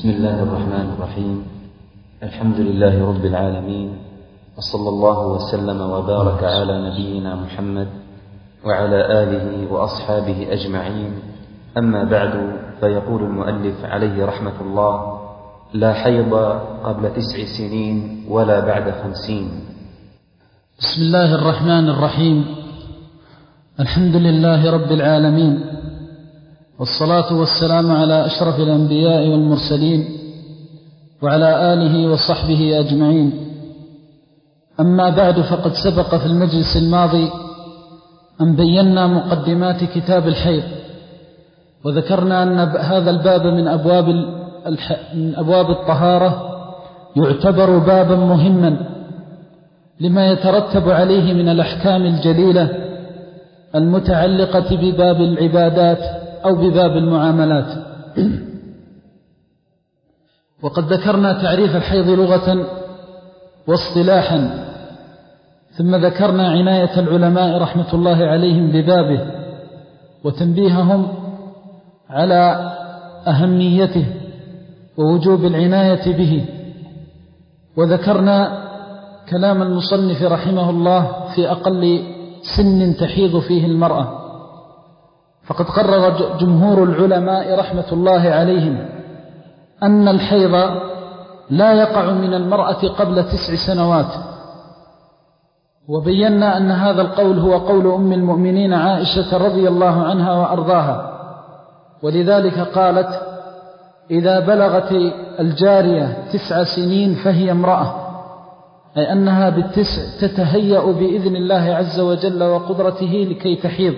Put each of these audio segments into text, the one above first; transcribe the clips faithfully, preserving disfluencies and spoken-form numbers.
بسم الله الرحمن الرحيم. الحمد لله رب العالمين، وصلى الله وسلم وبارك على نبينا محمد وعلى آله وأصحابه أجمعين. أما بعد، فيقول المؤلف عليه رحمة الله: لا حيض قبل تسع سنين ولا بعد خمسين. بسم الله الرحمن الرحيم. الحمد لله رب العالمين، والصلاة والسلام على أشرف الأنبياء والمرسلين وعلى آله وصحبه أجمعين. أما بعد، فقد سبق في المجلس الماضي أن بينا مقدمات كتاب الحيض، وذكرنا أن هذا الباب من أبواب, من أبواب الطهارة يعتبر بابا مهما لما يترتب عليه من الأحكام الجليلة المتعلقة بباب العبادات أو بباب المعاملات. وقد ذكرنا تعريف الحيض لغة واصطلاحا، ثم ذكرنا عناية العلماء رحمة الله عليهم ببابه وتنبيههم على أهميته ووجوب العناية به، وذكرنا كلام المصنف رحمه الله في أقل سن تحيض فيه المرأة. فقد قرر جمهور العلماء رحمة الله عليهم أن الحيض لا يقع من المرأة قبل تسع سنوات، وبينا أن هذا القول هو قول أم المؤمنين عائشة رضي الله عنها وأرضاها، ولذلك قالت: إذا بلغت الجارية تسع سنين فهي امرأة، أي أنها بالتسع تتهيأ بإذن الله عز وجل وقدرته لكي تحيض.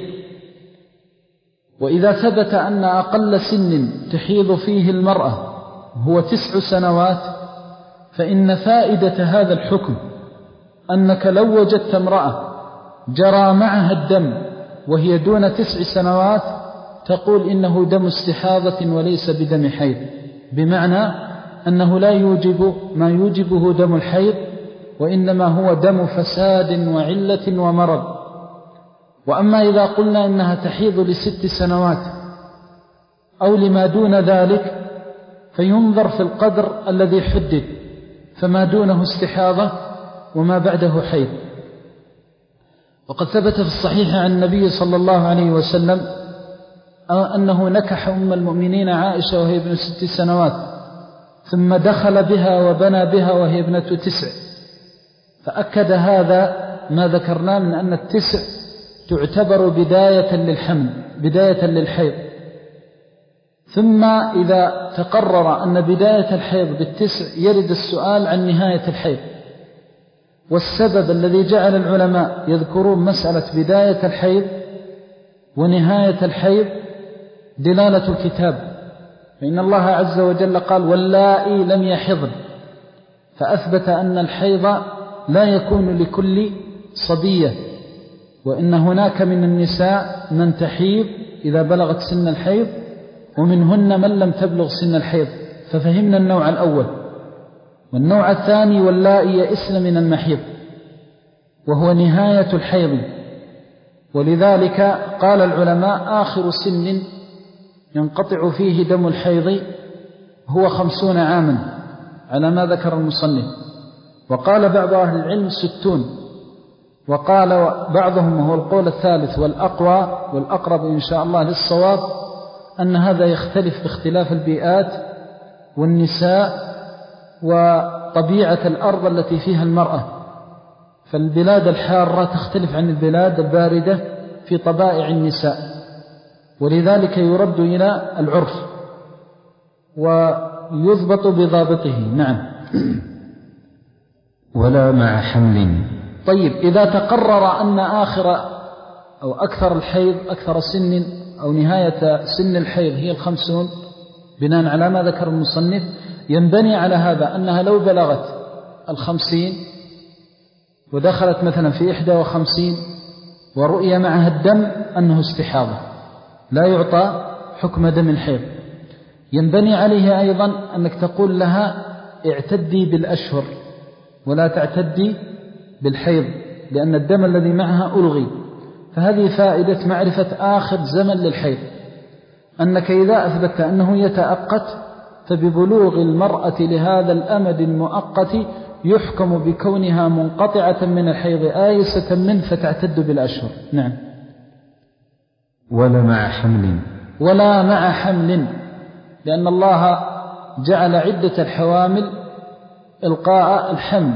وإذا ثبت أن أقل سن تحيض فيه المرأة هو تسع سنوات، فإن فائدة هذا الحكم أنك لو وجدت امرأة جرى معها الدم وهي دون تسع سنوات تقول إنه دم استحاضة وليس بدم حيض، بمعنى أنه لا يوجب ما يوجبه دم الحيض، وإنما هو دم فساد وعلة ومرض. وأما إذا قلنا إنها تحيض لست سنوات أو لما دون ذلك فينظر في القدر الذي حدد، فما دونه استحاضة وما بعده حيض. وقد ثبت في الصحيح عن النبي صلى الله عليه وسلم أنه نكح أم المؤمنين عائشة وهي ابن ست سنوات، ثم دخل بها وبنى بها وهي ابنة تسع، فأكد هذا ما ذكرنا من أن التسع تعتبر بداية للحمل، بداية للحيض. ثم إذا تقرر أن بداية الحيض بالتسع يرد السؤال عن نهاية الحيض، والسبب الذي جعل العلماء يذكرون مسألة بداية الحيض ونهاية الحيض دلالة الكتاب، فإن الله عز وجل قال: واللائي لم يحضن، فأثبت أن الحيض لا يكون لكل صبية، وإن هناك من النساء من تحيض إذا بلغت سن الحيض، ومنهن من لم تبلغ سن الحيض. ففهمنا النوع الأول. والنوع الثاني: واللائي يئسن من المحيض، وهو نهاية الحيض. ولذلك قال العلماء: آخر سن ينقطع فيه دم الحيض هو خمسون عاما على ما ذكر المصنف. وقال بعض أهل العلم ستون، وقال بعضهم وهو القول الثالث والأقوى والأقرب إن شاء الله للصواب أن هذا يختلف باختلاف البيئات والنساء وطبيعة الأرض التي فيها المرأة، فالبلاد الحارة تختلف عن البلاد الباردة في طبائع النساء، ولذلك يرد إلى العرف ويضبط بضابطه. نعم. ولا مع حمل. طيب، إذا تقرر أن آخر أو أكثر الحيض أكثر سن أو نهاية سن الحيض هي الخمسون بناء على ما ذكر المصنف، ينبني على هذا أنها لو بلغت الخمسين ودخلت مثلا في إحدى وخمسين ورؤية معها الدم أنه استحاضة لا يعطى حكم دم الحيض، ينبني عليه أيضا أنك تقول لها: اعتدي بالأشهر ولا تعتدي بالحيض، لأن الدم الذي معها ألغي. فهذه فائدة معرفة آخر زمن للحيض، أنك إذا أثبت أنه يتأقت فببلوغ المرأة لهذا الأمد المؤقت يحكم بكونها منقطعة من الحيض آيسة منه فتعتد بالأشهر. نعم. ولا مع حمل ولا مع حمل، لأن الله جعل عدة الحوامل إلقاء الحمل،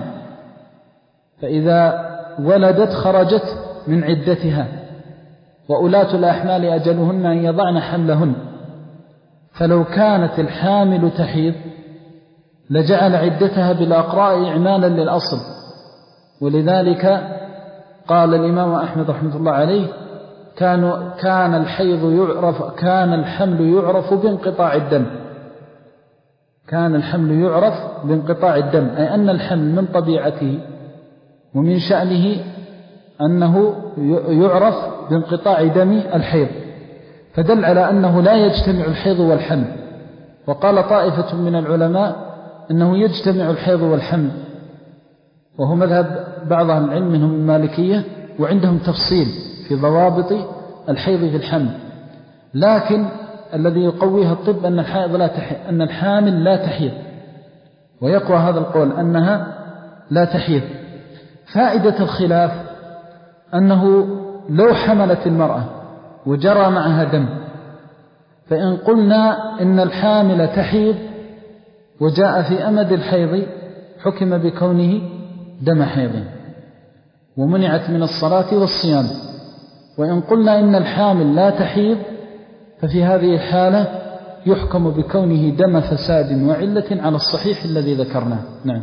فإذا ولدت خرجت من عدتها، وأولاة الأحمال أجلهن أن يضعن حملهن. فلو كانت الحامل تحيض لجعل عدتها بالأقراء إعمالا للأصل، ولذلك قال الإمام أحمد رحمة الله عليه كان كان الحيض يعرف كان الحمل يعرف بانقطاع الدم كان الحمل يعرف بانقطاع الدم أي أن الحمل من طبيعته ومن شأنه أنه يعرف بانقطاع دم الحيض، فدل على أنه لا يجتمع الحيض والحمل. وقال طائفة من العلماء أنه يجتمع الحيض والحمل، وهو مذهب بعض أهل العلم منهم المالكية، وعندهم تفصيل في ضوابط الحيض في الحمل، لكن الذي يقويها الطب أن الحائض لا تحيض، أن الحامل لا تحيض، ويقوى هذا القول أنها لا تحيض. فائدة الخلاف أنه لو حملت المرأة وجرى معها دم، فإن قلنا إن الحامل تحيض وجاء في أمد الحيض حكم بكونه دم حيض ومنعت من الصلاة والصيام. وإن قلنا إن الحامل لا تحيض ففي هذه الحالة يحكم بكونه دم فساد وعلة على الصحيح الذي ذكرناه. نعم.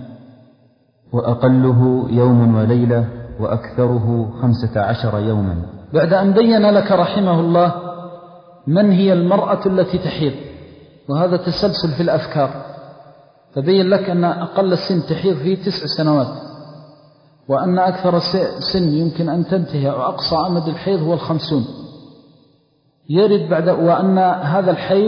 وأقله يوم وليلة وأكثره خمسة عشر يوما. بعد أن بين لك رحمه الله من هي المرأة التي تحيض، وهذا تسلسل في الأفكار، فبين لك أن أقل السن تحيض فيه تسع سنوات، وأن أكثر سن يمكن أن تنتهي أو أقصى أمد الحيض هو الخمسون. يرد بعد وأن هذا الحيض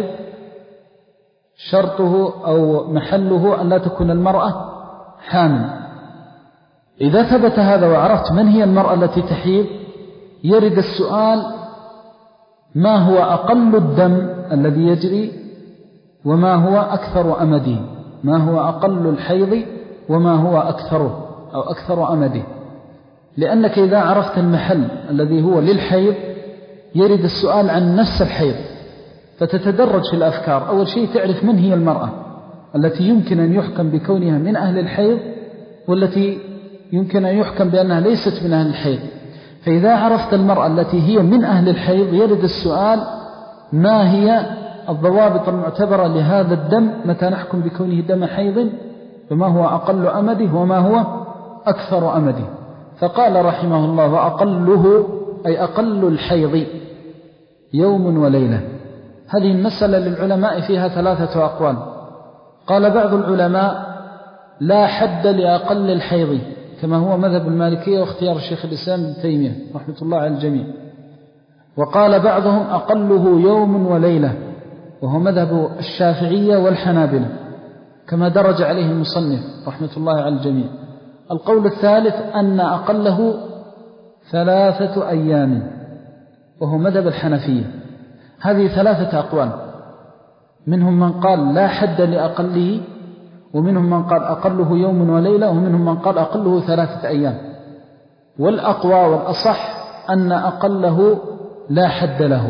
شرطه أو محله أن لا تكون المرأة حامل. إذا ثبت هذا وعرفت من هي المرأة التي تحيض، يرد السؤال ما هو أقل الدم الذي يجري وما هو أكثر أمده، ما هو أقل الحيض وما هو أكثره أو أكثر أمده. لأنك إذا عرفت المحل الذي هو للحيض يرد السؤال عن نفس الحيض، فتتدرج في الأفكار. أول شيء تعرف من هي المرأة التي يمكن أن يحكم بكونها من أهل الحيض والتي يمكن أن يحكم بأنها ليست من أهل الحيض. فإذا عرفت المرأة التي هي من أهل الحيض يرد السؤال ما هي الضوابط المعتبرة لهذا الدم، متى نحكم بكونه دم حيض، فما هو أقل أمده وما هو أكثر أمده. فقال رحمه الله وأقله أي أقل الحيض يوم وليلة. هذه المسألة للعلماء فيها ثلاثة أقوال. قال بعض العلماء لا حد لأقل الحيض كما هو مذهب المالكية واختيار الشيخ الإسلام ابن تيمية رحمة الله على الجميع. وقال بعضهم أقله يوم وليلة وهو مذهب الشافعية والحنابلة كما درج عليه المصنف رحمة الله على الجميع. القول الثالث أن أقله ثلاثة أيام وهو مذهب الحنفية. هذه ثلاثة أقوال، منهم من قال لا حد لأقله، ومنهم من قال أقله يوم وليلة، ومنهم من قال أقله ثلاثة أيام. والأقوى والأصح أن أقله لا حد له.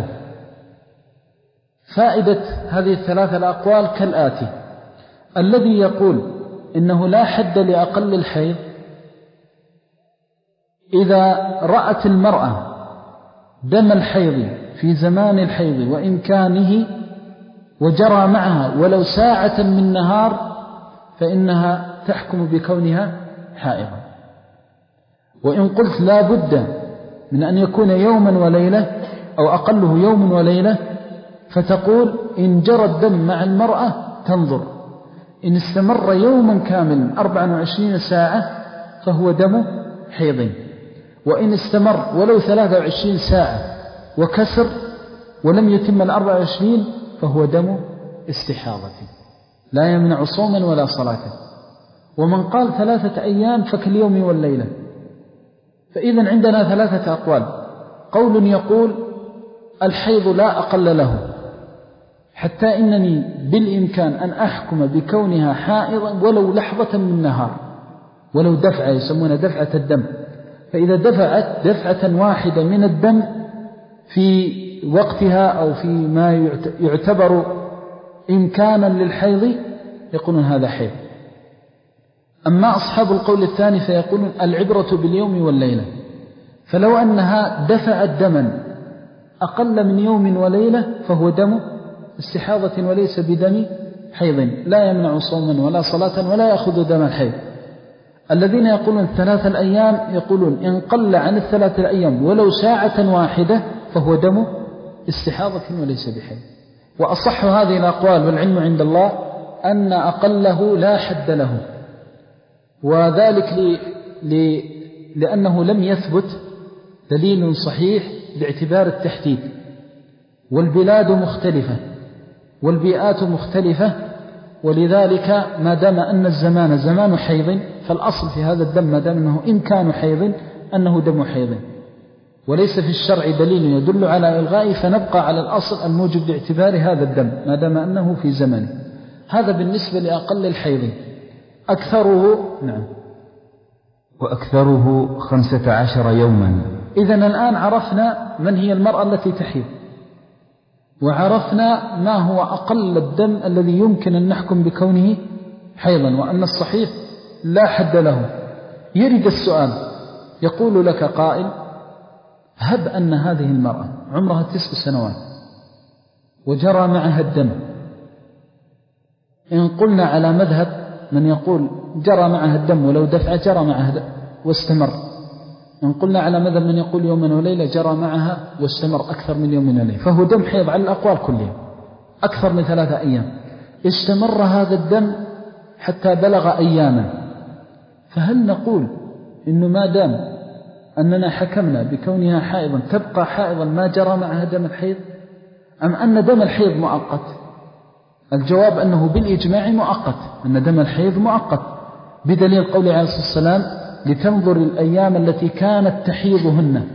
فائدة هذه الثلاثة الأقوال كالآتي: الذي يقول إنه لا حد لأقل الحيض إذا رأت المرأة دم الحيض في زمان الحيض وإمكانه وجرى معها ولو ساعة من نهار فإنها تحكم بكونها حائضا. وإن قلت لا بد من أن يكون يوما وليلة أو أقله يوم وليلة فتقول إن جرى الدم مع المرأة تنظر، إن استمر يوما كاملا أربعة وعشرين ساعة فهو دم حيض، وإن استمر ولو ثلاثة وعشرين ساعة وكسر ولم يتم الأربعة وعشرين فهو دم استحاضة لا يمنع صوما ولا صلاة. ومن قال ثلاثة أيام فكاليوم والليلة. فإذا عندنا ثلاثة أقوال: قول يقول الحيض لا أقل له، حتى إنني بالإمكان أن أحكم بكونها حائضا ولو لحظة من نهار، ولو دفعة يسمونها دفعة الدم، فإذا دفعت دفعة واحدة من الدم في وقتها أو في ما يعتبر إمكانا للحيض يقولون هذا حيض. أما أصحاب القول الثاني فيقولون العبرة باليوم والليلة، فلو أنها دفعت دما أقل من يوم وليلة فهو دم استحاضة وليس بدم حيض، لا يمنع صوما ولا صلاة ولا يأخذ دم الحيض. الذين يقولون ثلاث الأيام يقولون إن قل عن الثلاث الأيام ولو ساعة واحدة فهو دم استحاضة وليس بحيض. وأصح هذه الأقوال والعلم عند الله أن أقله لا حد له، وذلك ل... ل... لأنه لم يثبت دليل صحيح باعتبار التحديد، والبلاد مختلفة والبيئات مختلفة، ولذلك ما دام أن الزمان زمان حيض فالأصل في هذا الدم ما دام أنه إن كان حيض أنه دم حيض، وليس في الشرع دليل يدل على إلغائه، فنبقى على الأصل الموجب باعتبار هذا الدم ما دام أنه في زمنه. هذا بالنسبة لأقل الحيض. أكثره نعم وأكثره خمسة عشر يوما. إذن الآن عرفنا من هي المرأة التي تحيض، وعرفنا ما هو أقل الدم الذي يمكن أن نحكم بكونه حيضا، وأن الصحيح لا حد له. يرد السؤال، يقول لك قائل هب أن هذه المرأة عمرها تسع سنوات وجرى معها الدم، إن قلنا على مذهب من يقول جرى معها الدم ولو دفع جرى معها دم واستمر، إن قلنا على مذهب من يقول يوما وليلة جرى معها واستمر أكثر من يوم وليلة، فهو دم حيض على الأقوال كلها أكثر من ثلاثة أيام. استمر هذا الدم حتى بلغ أياما، فهل نقول إنه ما دام أننا حكمنا بكونها حائضا تبقى حائضا ما جرى معها دم الحيض، أم أن دم الحيض مؤقت؟ الجواب أنه بالإجماع مؤقت، أن دم الحيض مؤقت، بدليل قول عليه الصلاة والسلام لتنظر الأيام التي كانت تحيضهن.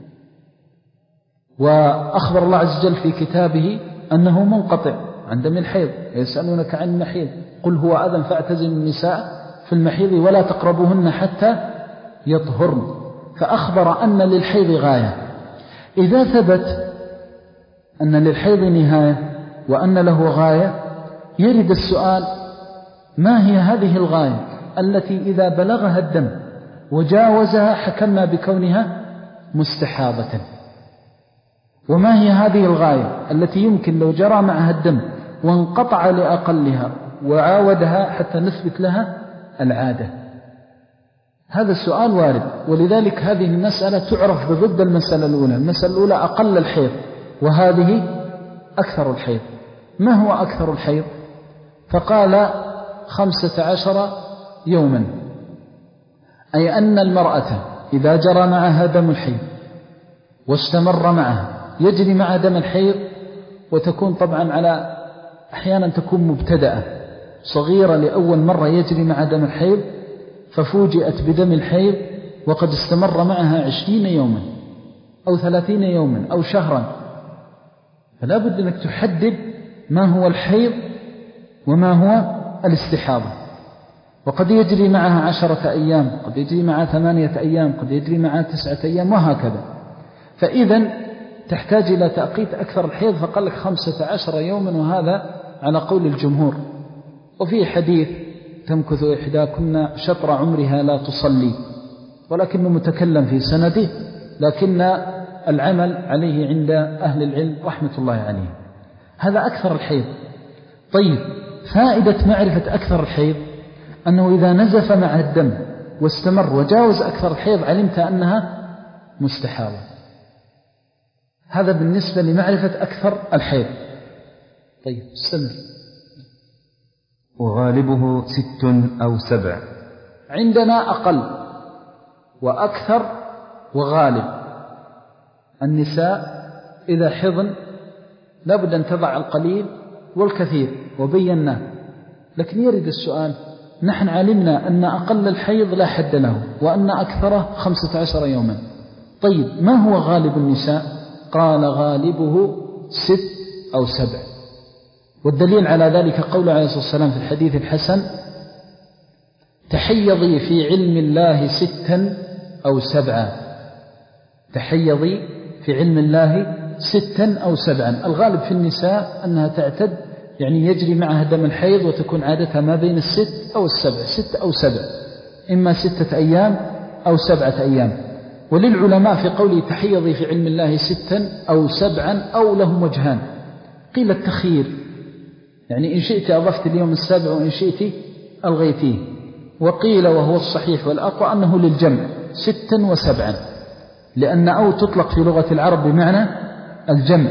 وأخبر الله عز وجل في كتابه أنه منقطع عن دم الحيض. يسألونك عن المحيض قل هو أذى فاعتزلوا النساء في المحيض ولا تقربوهن حتى يطهرن، فأخبر أن للحيض غاية. إذا ثبت أن للحيض نهاية وأن له غاية، يرد السؤال ما هي هذه الغاية التي إذا بلغها الدم وجاوزها حكمنا بكونها مستحاضة، وما هي هذه الغاية التي يمكن لو جرى معها الدم وانقطع لأقلها وعاودها حتى نثبت لها العادة. هذا السؤال وارد، ولذلك هذه المسألة تعرف بضد المسألة الأولى. المسألة الأولى أقل الحيض وهذه أكثر الحيض. ما هو أكثر الحيض؟ فقال خمسة عشر يوما، أي أن المرأة إذا جرى معها دم الحيض واستمر معها يجري معها دم الحيض، وتكون طبعا على أحيانا تكون مبتدأة صغيرة لأول مرة يجري معها دم الحيض، ففوجئت بدم الحيض وقد استمر معها عشرين يوما أو ثلاثين يوما أو شهرا، فلا بد أنك تحدد ما هو الحيض وما هو الاستحاضة. وقد يجري معها عشرة أيام، قد يجري معها ثمانية أيام، قد يجري معها تسعة أيام، وهكذا. فإذا تحتاج إلى تأقيت أكثر الحيض، فقال لك خمسة عشر يوما، وهذا على قول الجمهور. وفي حديث تمكث إحداكن شطر عمرها لا تصلي، ولكنه متكلم في سنده، لكن العمل عليه عند أهل العلم رحمة الله عليه. هذا أكثر الحيض. طيب، فائدة معرفة أكثر الحيض أنه إذا نزف مع الدم واستمر وجاوز أكثر الحيض علمت أنها مستحاضة. هذا بالنسبة لمعرفة أكثر الحيض. طيب استمر. وغالبه ست أو سبع. عندنا أقل وأكثر وغالب. النساء إذا حضن لابد أن تضع القليل والكثير وبيناه، لكن يرد السؤال، نحن علمنا أن أقل الحيض لا حد له وأن أكثره خمسة عشر يوما. طيب ما هو غالب النساء؟ قال غالبه ست أو سبع. والدليل على ذلك قول عليه الصلاة والسلام في الحديث الحسن: تحيضي في علم الله ستا أو سبعا. تحيضي في علم الله ستا أو سبعا. الغالب في النساء أنها تعتد، يعني يجري معها دم الحيض وتكون عادتها ما بين الست أو السبع، ست أو سبع، إما ستة أيام أو سبعة أيام. وللعلماء في قوله تحيضي في علم الله ستا أو سبعا أو لهم وجهان. قيل التخيير، يعني إن شئت أضفت اليوم السابع وإن شئت ألغيتيه. وقيل وهو الصحيح والأقوى أنه للجمع ستا وسبعا، لأن أو تطلق في لغة العرب بمعنى الجمع.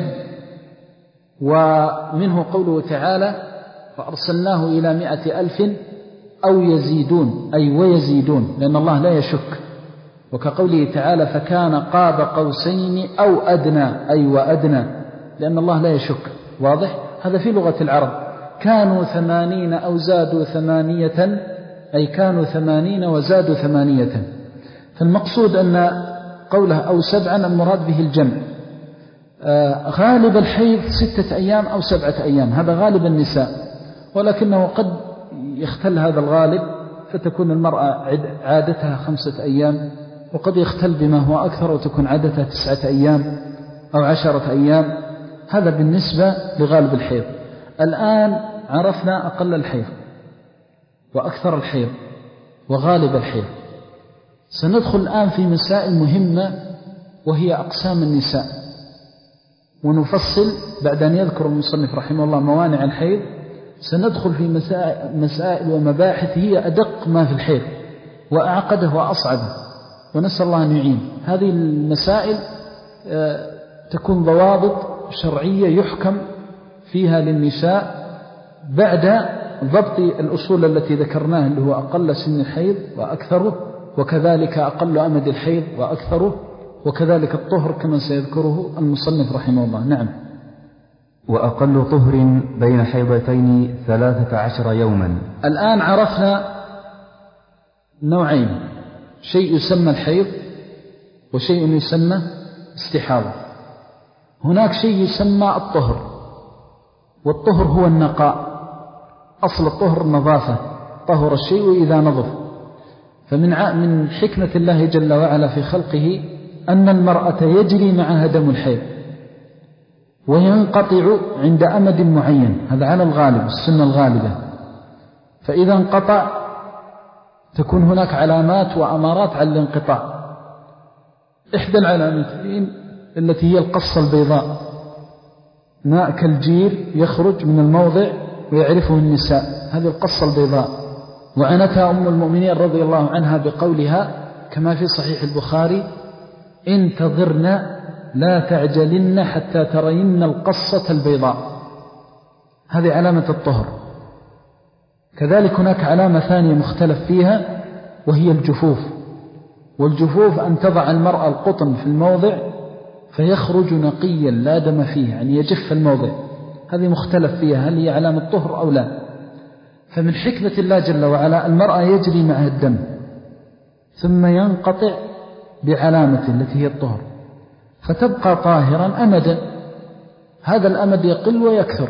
ومنه قوله تعالى: فأرسلناه إلى مئة ألف أو يزيدون، أي ويزيدون، لأن الله لا يشك. وكقوله تعالى: فكان قاب قوسين أو أدنى، أي وأدنى، لأن الله لا يشك. واضح؟ هذا في لغة العرب. كانوا ثمانين أو زادوا ثمانية، أي كانوا ثمانين وزادوا ثمانية. فالمقصود أن قوله أو سبعا المراد به الجمع. آه غالب الحيض ستة أيام أو سبعة أيام، هذا غالب النساء، ولكنه قد يختل هذا الغالب فتكون المرأة عادتها خمسة أيام، وقد يختل بما هو أكثر وتكون عادتها تسعة أيام أو عشرة أيام. هذا بالنسبة لغالب الحيض. الآن عرفنا أقل الحيض وأكثر الحيض وغالب الحيض. سندخل الآن في مسائل مهمة وهي أقسام النساء، ونفصل بعد أن يذكر المصنف رحمه الله موانع الحيض. سندخل في مسائل ومباحث هي أدق ما في الحيض وأعقده وأصعبه، ونسأل الله أن يعين. هذه المسائل تكون ضوابط شرعية يحكم فيها للنساء بعد ضبط الأصول التي ذكرناها، اللي هو أقل سن الحيض وأكثره، وكذلك أقل أمد الحيض وأكثره، وكذلك الطهر كما سيذكره المصنف رحمه الله. نعم. وأقل طهر بين حيضتين ثلاثة عشر يوما. الآن عرفنا نوعين: شيء يسمى الحيض وشيء يسمى استحاضة. هناك شيء يسمى الطهر، والطهر هو النقاء. أصل الطهر النظافة، طهر الشيء إذا نظف. فمن من حكمة الله جل وعلا في خلقه أن المرأة يجري معها دم الحيض وينقطع عند أمد معين، هذا على الغالب، السنة الغالبة. فإذا انقطع تكون هناك علامات وأمارات على الانقطاع. إحدى العلامتين التي هي القصة البيضاء، ماء كالجير يخرج من الموضع ويعرفه النساء، هذه القصة البيضاء. وعنتها أم المؤمنين رضي الله عنها بقولها كما في صحيح البخاري: انتظرن لا تعجلن حتى ترين القصة البيضاء. هذه علامة الطهر. كذلك هناك علامة ثانية مختلف فيها وهي الجفوف. والجفوف أن تضع المرأة القطن في الموضع فيخرج نقيا لا دم فيه، يعني يجف الموضع. هذه مختلف فيها هل هي علامة طهر أو لا. فمن حكمة الله جل وعلا المرأة يجري معها الدم ثم ينقطع بعلامة التي هي الطهر، فتبقى طاهرا أمدا. هذا الأمد يقل ويكثر،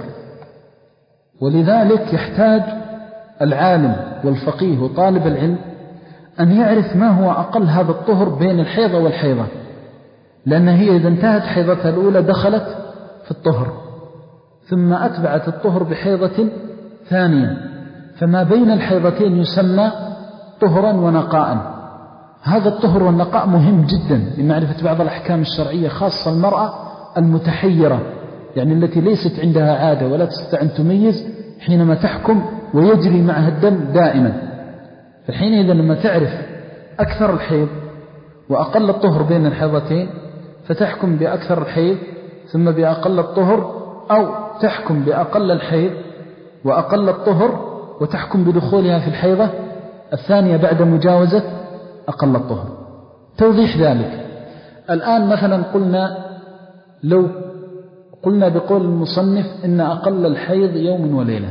ولذلك يحتاج العالم والفقيه وطالب العلم أن يعرف ما هو أقل هذا الطهر بين الحيضة والحيضة، لأن هي إذا انتهت حيضتها الأولى دخلت في الطهر، ثم أتبعت الطهر بحيضة ثانية، فما بين الحيضتين يسمى طهرا ونقاء. هذا الطهر والنقاء مهم جدا لمعرفة بعض الأحكام الشرعية، خاصة المرأة المتحيرة، يعني التي ليست عندها عادة ولا تستطيع أن تميز حينما تحكم ويجري معها الدم دائما. فالحين لما تعرف أكثر الحيض وأقل الطهر بين الحيضتين فتحكم بأكثر الحيض ثم بأقل الطهر، أو تحكم بأقل الحيض وأقل الطهر وتحكم بدخولها في الحيضة الثانية بعد مجاوزة أقل الطهر. توضيح ذلك: الآن مثلا قلنا لو قلنا بقول المصنف إن أقل الحيض يوم وليلة،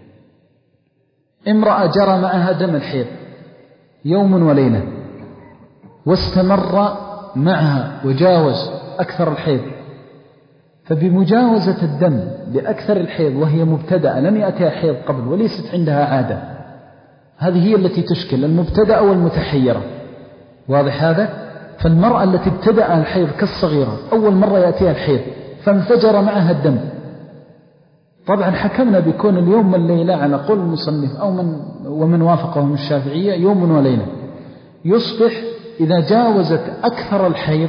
امرأة جرى معها دم الحيض يوم وليلة واستمر معها وجاوز أكثر الحيض، فبمجاوزة الدم لأكثر الحيض وهي مبتدأة لم يأتيها حيض قبل وليست عندها عادة، هذه هي التي تشكل المبتدأة والمتحيرة. واضح هذا؟ فالمرأة التي ابتدأ الحيض كالصغيرة أول مرة يأتيها الحيض فانفجر معها الدم، طبعا حكمنا بكون اليوم والليلة على قول المصنف أو من ومن وافقهم الشافعية يوم وليلة، يصبح إذا جاوزت أكثر الحيض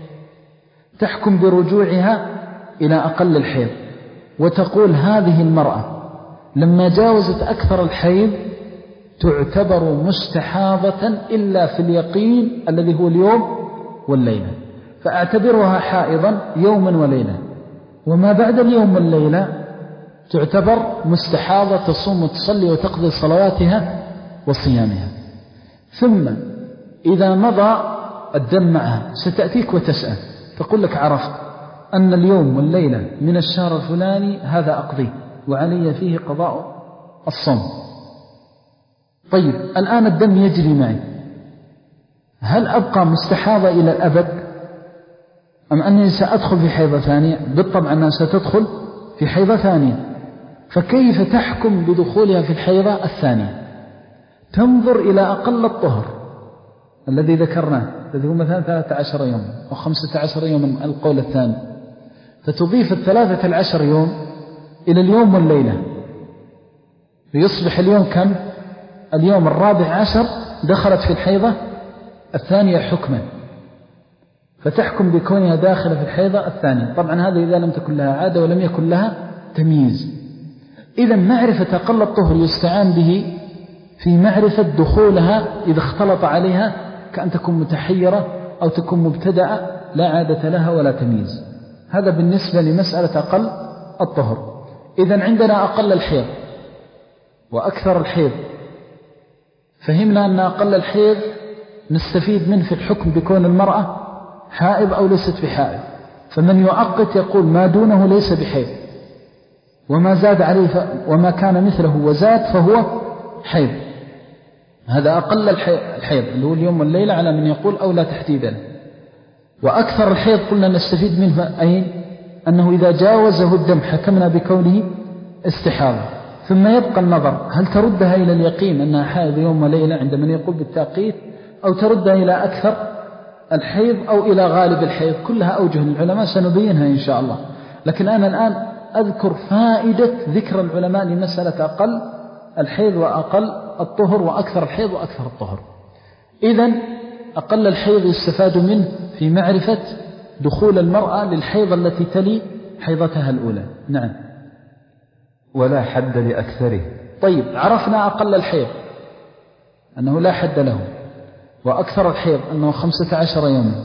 تحكم برجوعها إلى أقل الحيض، وتقول هذه المرأة لما جاوزت أكثر الحيض تعتبر مستحاضة إلا في اليقين الذي هو اليوم والليلة، فأعتبرها حائضا يوما وليلة، وما بعد اليوم والليلة تعتبر مستحاضة تصوم وتصلي وتقضي صلواتها وصيامها. ثم إذا مضى الدم معها ستأتيك وتسأل تقول لك عرفت أن اليوم والليلة من الشهر الفلاني هذا أقضي وعلي فيه قضاء الصوم. طيب الآن الدم يجري معي، هل أبقى مستحاضة إلى الأبد أم أنني سأدخل في حيضة ثانية؟ بالطبع أنها ستدخل في حيضة ثانية، فكيف تحكم بدخولها في الحيضة الثانية؟ تنظر إلى أقل الطهر الذي ذكرناه الذي هو مثلا ثلاثة عشر يوم أو خمسة عشر يوم القول الثاني، فتضيف الثلاثة العشر يوم إلى اليوم والليلة فيصبح اليوم كم؟ اليوم الرابع عشر دخلت في الحيضة الثانية حكما، فتحكم بكونها داخلة في الحيضة الثانية. طبعا هذا إذا لم تكن لها عادة ولم يكن لها تمييز. إذا معرفة أقل الطهر يستعان به في معرفة دخولها إذا اختلط عليها كأن تكون متحيرة أو تكون مبتدأة لا عادة لها ولا تمييز. هذا بالنسبة لمسألة أقل الطهر. إذا عندنا أقل الحيض وأكثر الحيض، فهمنا أن أقل الحيض نستفيد منه في الحكم بكون المرأة حائض أو ليست بحائض، فمن يعقد يقول ما دونه ليس بحيض، وما زاد عليه ف... وما كان مثله وزاد فهو حيض. هذا أقل الحيض اللي هو اليوم والليلة على من يقول أو لا تحديدا. وأكثر الحيض قلنا نستفيد منه أين؟ أنه إذا جاوزه الدم حكمنا بكونه استحاضة. ثم يبقى النظر هل تردها إلى اليقين أنها حائض يوم وليلة عند من يقول بالتأقيت، أو تردها إلى أكثر الحيض أو إلى غالب الحيض. كلها أوجه العلماء سنبينها إن شاء الله، لكن أنا الآن أذكر فائدة ذكر العلماء لمسألة أقل الحيض وأقل الطهر وأكثر الحيض وأكثر الطهر. إذن أقل الحيض يستفاد منه في معرفة دخول المرأة للحيض التي تلي حيضتها الأولى. نعم. ولا حد لأكثره. طيب عرفنا أقل الحيض أنه لا حد له، وأكثر الحيض أنه خمسة عشر يوما،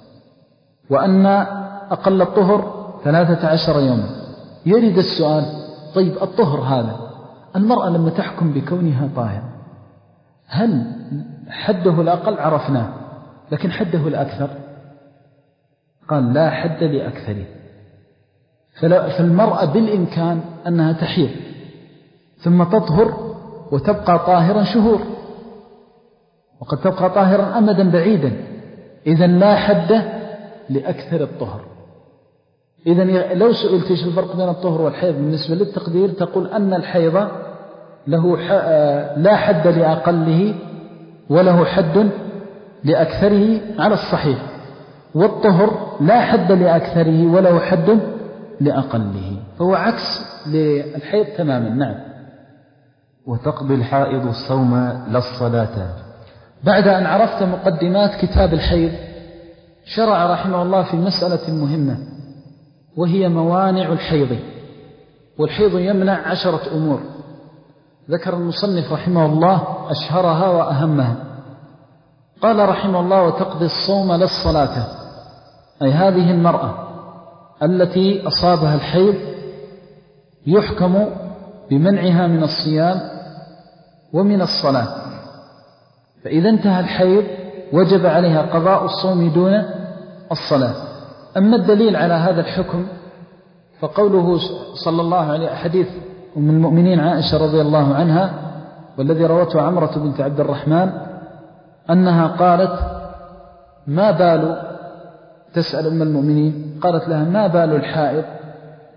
وأن أقل الطهر ثلاثة عشر يوما. يريد السؤال طيب الطهر هذا المرأة لما تحكم بكونها طاهر هل حده الأقل؟ عرفناه، لكن حده الأكثر قال لا حد لأكثره. فالمرأة بالإمكان أنها تحيض ثم تطهر وتبقى طاهرا شهور، وقد تبقى طاهرا أمدا بعيدا. إذن لا حد لأكثر الطهر. إذن لو سئلت ايش الفرق بين الطهر والحيض بالنسبة للتقدير تقول أن الحيض له لا حد لأقله وله حد لأكثره على الصحيح، والطهر لا حد لأكثره وله حد لأقله، فهو عكس للحيض تماما. نعم. وتقضي الحائض الصوم لا الصلاة. بعد أن عرفت مقدمات كتاب الحيض شرع رحمه الله في مسألة مهمة وهي موانع الحيض. والحيض يمنع عشرة أمور ذكر المصنف رحمه الله أشهرها وأهمها. قال رحمه الله وتقضي الصوم لا الصلاة، أي هذه المرأة التي أصابها الحيض يحكم بمنعها من الصيام ومن الصلاة، فإذا انتهى الحيض وجب عليها قضاء الصوم دون الصلاة. أما الدليل على هذا الحكم فقوله صلى الله عليه حديث أم المؤمنين عائشة رضي الله عنها والذي روته عمرة بنت عبد الرحمن أنها قالت ما بال تسأل أم المؤمنين قالت لها ما بال الحائض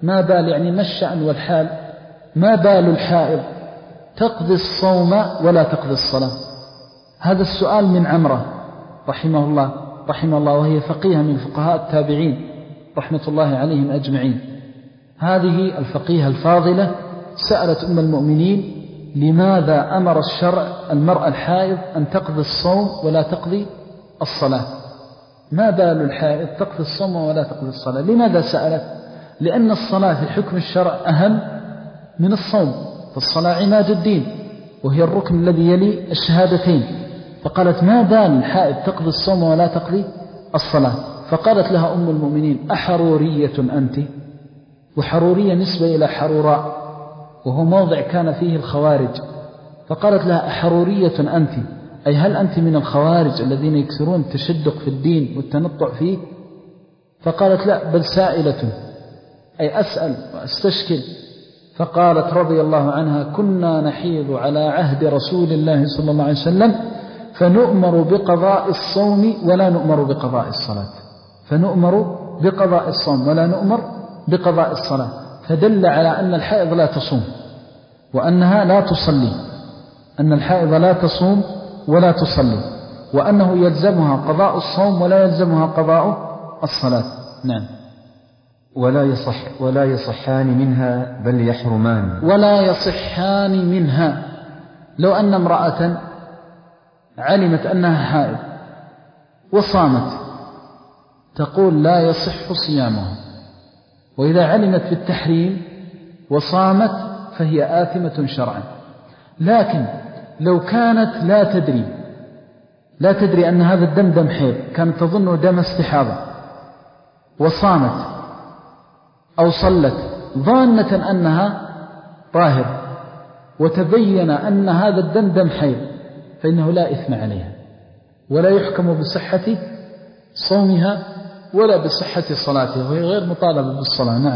ما بال يعني ما الشأن والحال، ما بال الحائض تقضي الصوم ولا تقضي الصلاة؟ هذا السؤال من عمرة رحمه الله رحمه الله وهي فقيهة من فقهاء التابعين رحمة الله عليهم أجمعين. هذه الفقيهة الفاضلة سألت أم المؤمنين لماذا أمر الشرع المرأة الحائض أن تقضي الصوم ولا تقضي الصلاة؟ ما بال الحائض تقضي الصوم ولا تقضي الصلاة؟ لماذا سألت؟ لأن الصلاة في حكم الشرع أهم من الصوم، فالصلاة عماد الدين وهي الركن الذي يلي الشهادتين. فقالت ما بال الحائض تقضي الصوم ولا تقضي الصلاة؟ فقالت لها أم المؤمنين أحرورية أنت؟ وحرورية نسبة إلى حروراء وهو موضع كان فيه الخوارج. فقالت لها أحرورية أنت، أي هل أنت من الخوارج الذين يكثرون التشدق في الدين والتنطع فيه؟ فقالت لا، بل سائلة، أي أسأل وأستشكل. فقالت رضي الله عنها كنا نحيض على عهد رسول الله صلى الله عليه وسلم فنؤمر بقضاء الصوم ولا نؤمر بقضاء الصلاة، فنؤمر بقضاء الصوم ولا نؤمر بقضاء الصلاة. فدل على أن الحائض لا تصوم وأنها لا تصلي، أن الحائض لا تصوم ولا تصلي، وأنه يلزمها قضاء الصوم ولا يلزمها قضاء الصلاة. نعم. ولا يصح ولا يصحان منها بل يحرمان. ولا يصحان منها. لو أن امرأة علمت أنها حائض وصامت تقول لا يصح صيامها، وإذا علمت بالتحريم وصامت فهي آثمة شرعا. لكن لو كانت لا تدري لا تدري أن هذا الدم دم حيض، كانت تظنه دم استحاضة وصامت أو صلت ظانة أنها طاهر وتبين أن هذا الدم دم حيض، فإنه لا إثم عليها ولا يحكم بصحة صومها ولا بصحة صلاتها، وهي غير مطالبة بالصلاة. نعم.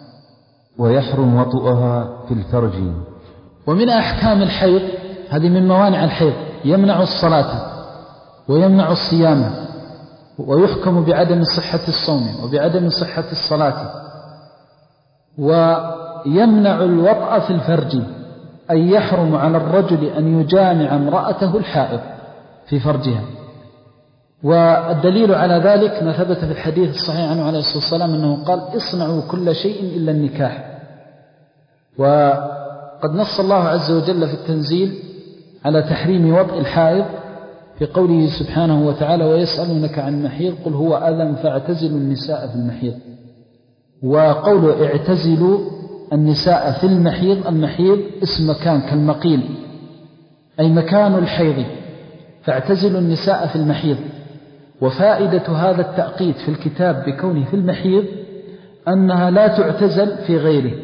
ويحرم وطئها في الفرج. ومن أحكام الحيض، هذه من موانع الحيض، يمنع الصلاة ويمنع الصيام ويحكم بعدم صحة الصوم وبعدم صحة الصلاة، ويمنع الوطأ في الفرج، أي يحرم على الرجل أن يجامع امرأته الحائض في فرجها. والدليل على ذلك ما ثبت في الحديث الصحيح عنه عليه الصلاة والسلام أنه قال اصنعوا كل شيء إلا النكاح. وقد نص الله عز وجل في التنزيل على تحريم وطئ الحائض في قوله سبحانه وتعالى ويسألونك عن المحيض قل هو أذى فاعتزلوا النساء في المحيض. وقوله اعتزلوا النساء في المحيض، المحيض اسم مكان كالمقيل أي مكان الحيض، فاعتزلوا النساء في المحيض. وفائدة هذا التأقيد في الكتاب بكونه في المحيض أنها لا تعتزل في غيره،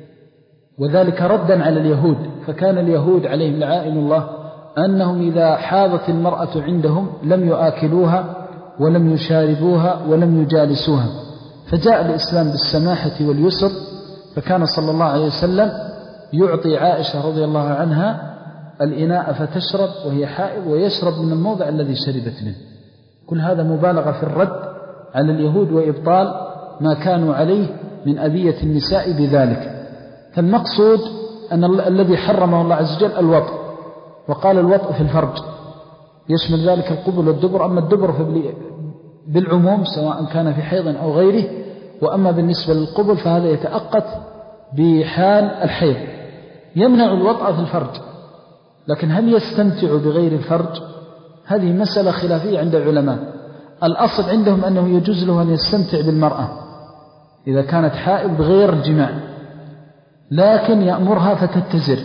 وذلك ردا على اليهود. فكان اليهود عليهم لعائن الله أنهم إذا حاضت المرأة عندهم لم يآكلوها ولم يشاربوها ولم يجالسوها، فجاء الإسلام بالسماحة واليسر، فكان صلى الله عليه وسلم يعطي عائشة رضي الله عنها الإناء فتشرب وهي حائض ويشرب من الموضع الذي شربت منه. كل هذا مبالغة في الرد على اليهود وإبطال ما كانوا عليه من أذية النساء بذلك. فالمقصود أن الذي حرمه الله عز وجل الوطء، وقال الوطء في الفرج يشمل ذلك القبل والدبر. أما الدبر بالعموم سواء كان في حيض أو غيره، وأما بالنسبة للقبل فهذا يتأقت بحال الحيض. يمنع الوطء في الفرج، لكن هل يستمتع بغير الفرج؟ هذه مسألة خلافية عند العلماء. الأصل عندهم أنه يجوز له أن يستمتع بالمرأة إذا كانت حائض بغير الجماع، لكن يأمرها فتتزر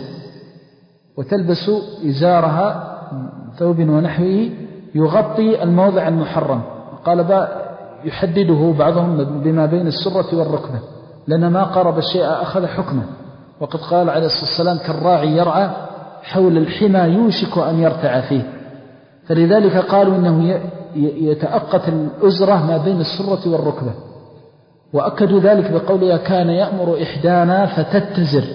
وتلبس إزارها ثوب ونحوه يغطي الموضع المحرم. قال يحدده بعضهم بما بين السرة والركبة، لأن ما قرب الشيء أخذ حكمه. وقد قال عليه الصلاة والسلام كالراعي يرعى حول الحمى يوشك أن يرتع فيه، فلذلك قالوا إنه يتأقت الأزرة ما بين السرة والركبة. وأكدوا ذلك بقولها كان يأمر إحدانا فتتزر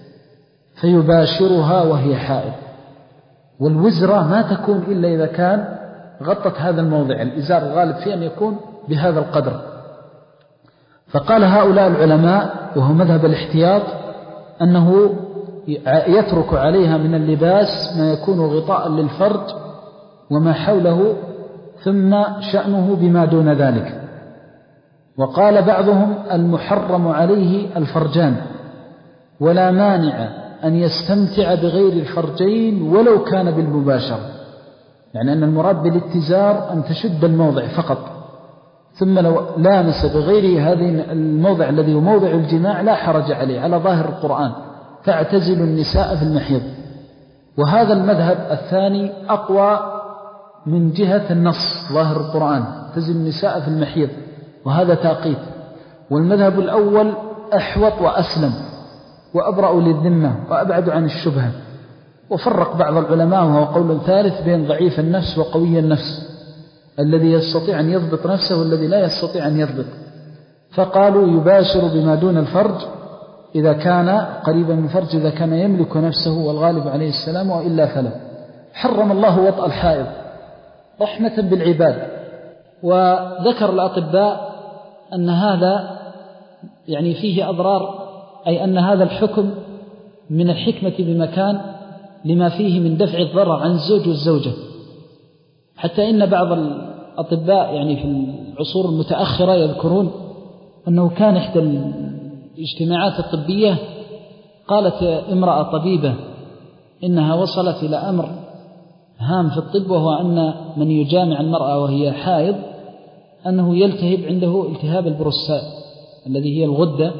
فيباشرها وهي حائض. والوزرة ما تكون إلا إذا كان غطت هذا الموضع. الإزار الغالب فيه أن يكون بهذا القدر. فقال هؤلاء العلماء وهو مذهب الاحتياط أنه يترك عليها من اللباس ما يكون غطاء للفرج وما حوله، ثم شأنه بما دون ذلك. وقال بعضهم المحرم عليه الفرجان، ولا مانع أن يستمتع بغير الفرجين ولو كان بالمباشرة، يعني أن المراد بالاتزار أن تشد الموضع فقط، ثم لو لامس بغير هذه الموضع الذي هو موضع الجماع لا حرج عليه على ظاهر القرآن، فاعتزلوا النساء في المحيض. وهذا المذهب الثاني أقوى من جهة النص ظاهر القرآن، اعتزلوا النساء في المحيض، وهذا تاقيت. والمذهب الأول أحوط وأسلم وأبرأ للذمة وأبعد عن الشبهة. وفرق بعض العلماء وهو قول ثالث بين ضعيف النفس وقوي النفس، الذي يستطيع أن يضبط نفسه والذي لا يستطيع أن يضبط. فقالوا يباشر بما دون الفرج إذا كان قريبا من الفرج، إذا كان يملك نفسه والغالب عليه السلام، وإلا فلا. حرم الله وطأ الحائض رحمة بالعباد. وذكر الأطباء أن هذا يعني فيه أضرار، أي أن هذا الحكم من الحكمة بمكان لما فيه من دفع الضرر عن الزوج والزوجة، حتى إن بعض الأطباء يعني في العصور المتأخرة يذكرون أنه كان إحدى الاجتماعات الطبية قالت امرأة طبيبة إنها وصلت إلى أمر هام في الطب، وهو أن من يجامع المرأة وهي حائض أنه يلتهب عنده التهاب البروستات الذي هي الغدة.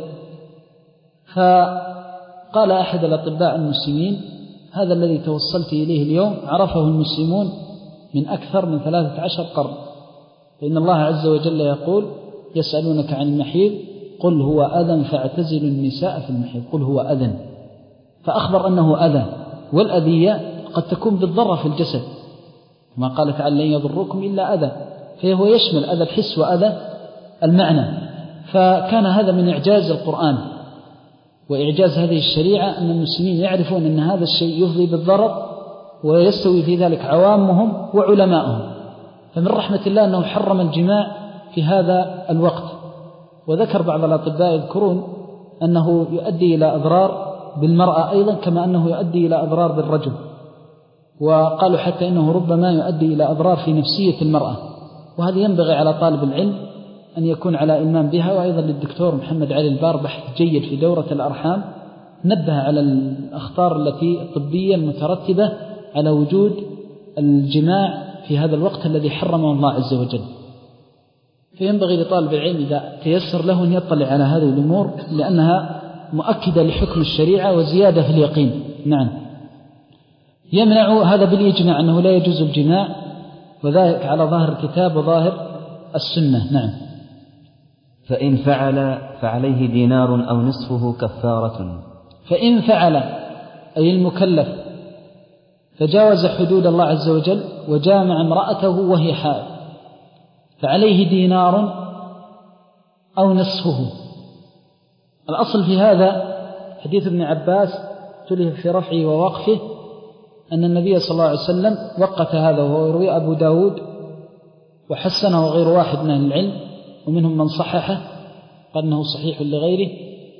فقال أحد الأطباء المسلمين هذا الذي توصلت إليه اليوم عرفه المسلمون من أكثر من ثلاثة عشر قرن، فإن الله عز وجل يقول يسألونك عن المحيض قل هو أذى فاعتزلوا النساء في المحيض، قل هو أذى، فأخبر أنه أذى، والأذية قد تكون بالضرر في الجسد، كما قال تعالى لن يضركم إلا أذى، فهو يشمل أذى الحس وأذى المعنى. فكان هذا من إعجاز القرآن وإعجاز هذه الشريعة، أن المسلمين يعرفون أن هذا الشيء يفضي بالضرر ويستوي في ذلك عوامهم وعلماؤهم. فمن رحمة الله أنه حرم الجماع في هذا الوقت. وذكر بعض الأطباء يذكرون أنه يؤدي إلى أضرار بالمرأة أيضا كما أنه يؤدي إلى أضرار بالرجل، وقالوا حتى إنه ربما يؤدي إلى أضرار في نفسية المرأة، وهذا ينبغي على طالب العلم أن يكون على إلمام بها. وأيضا للدكتور محمد علي البار بحث جيد في دورة الأرحام نبه على الأخطار التي الطبية المترتبة على وجود الجماع في هذا الوقت الذي حرمه الله عز وجل. فينبغي لطالب العلم إذا تيسر له أن يطلع على هذه الأمور، لأنها مؤكدة لحكم الشريعة وزيادة في اليقين. نعم. يمنع هذا بالإجماع أنه لا يجوز الجماع، وذلك على ظاهر الكتاب وظاهر السنة. نعم. فإن فعل فعليه دينار أو نصفه كفارة. فإن فعل أي المكلف فجاوز حدود الله عز وجل وجامع امرأته وهي حائض فعليه دينار أو نصفه. الأصل في هذا حديث ابن عباس تلف في رفعه ووقفه أن النبي صلى الله عليه وسلم وقت هذا، وهو يروي أبو داود وحسنه غير واحد من العلم، ومنهم من صححه قال أنه صحيح لغيره،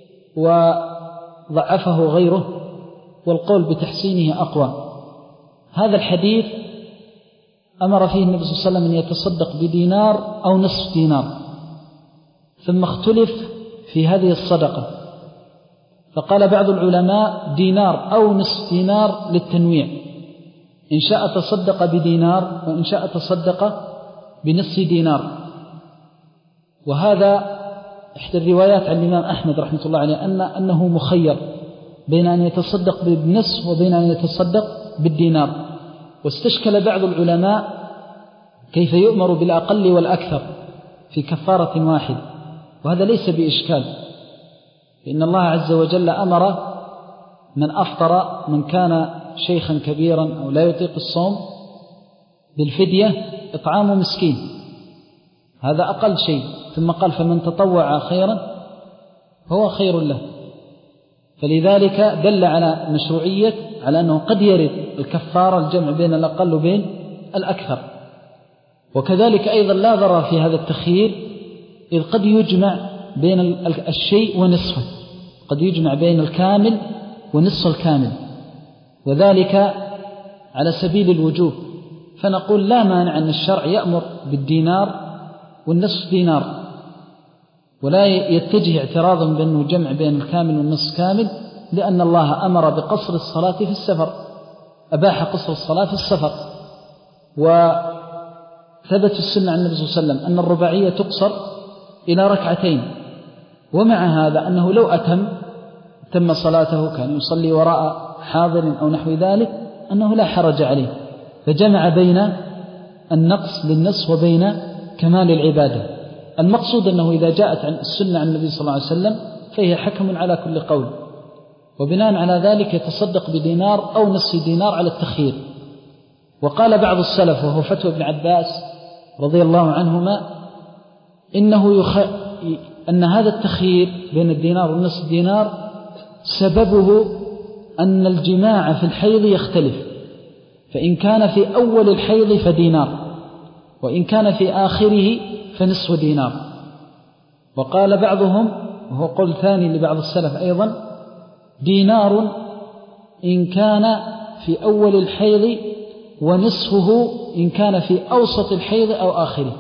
وضعفه غيره، والقول بتحسينه أقوى. هذا الحديث أمر فيه النبي صلى الله عليه وسلم أن يتصدق بدينار أو نصف دينار، ثم اختلف في هذه الصدقة، فقال بعض العلماء دينار أو نصف دينار للتنويع، إن شاء تصدق بدينار وإن شاء تصدق بنصف دينار. وهذا إحدى الروايات عن الإمام أحمد رحمة الله عليه أن أنه مخير بين أن يتصدق بالنصف وبين أن يتصدق بالدينار. واستشكل بعض العلماء كيف يؤمر بالأقل والأكثر في كفارة واحد، وهذا ليس بإشكال، فإن الله عز وجل أمر من أفطر من كان شيخا كبيرا أو لا يطيق الصوم بالفدية إطعام مسكين، هذا أقل شيء، ثم قال فمن تطوع خيرا هو خير له. فلذلك دل على مشروعية، على أنه قد يرد الكفارة الجمع بين الأقل وبين الأكثر. وكذلك أيضا لا ضرر في هذا التخيير، إذ قد يجمع بين الشيء ونصفه، قد يجمع بين الكامل ونصف الكامل، وذلك على سبيل الوجوب. فنقول لا مانع أن الشرع يأمر بالدينار والنصف دينار، ولا يتجه اعتراضا بأنه جمع بين الكامل والنصف كامل، لأن الله أمر بقصر الصلاة في السفر، أباح قصر الصلاة في السفر. وثبت في السنة عن النبي صلى الله عليه وسلم أن الرباعية تقصر إلى ركعتين، ومع هذا أنه لو أتم تم صلاته كان يصلي وراء حاضر أو نحو ذلك أنه لا حرج عليه، فجمع بين النقص للنصف وبين كمال العبادة. المقصود أنه إذا جاءت عن السنة عن النبي صلى الله عليه وسلم فهي حكم على كل قول، وبناء على ذلك يتصدق بدينار أو نصف دينار على التخيير. وقال بعض السلف وهو فتوى ابن عباس رضي الله عنهما إنه يخ... أن هذا التخيير بين الدينار والنصف دينار سببه أن الجماع في الحيض يختلف، فإن كان في أول الحيض فدينار، وإن كان في آخره فنصف دينار. وقال بعضهم وهو قول ثاني لبعض السلف أيضا دينار إن كان في أول الحيض ونصفه إن كان في أوسط الحيض أو آخره.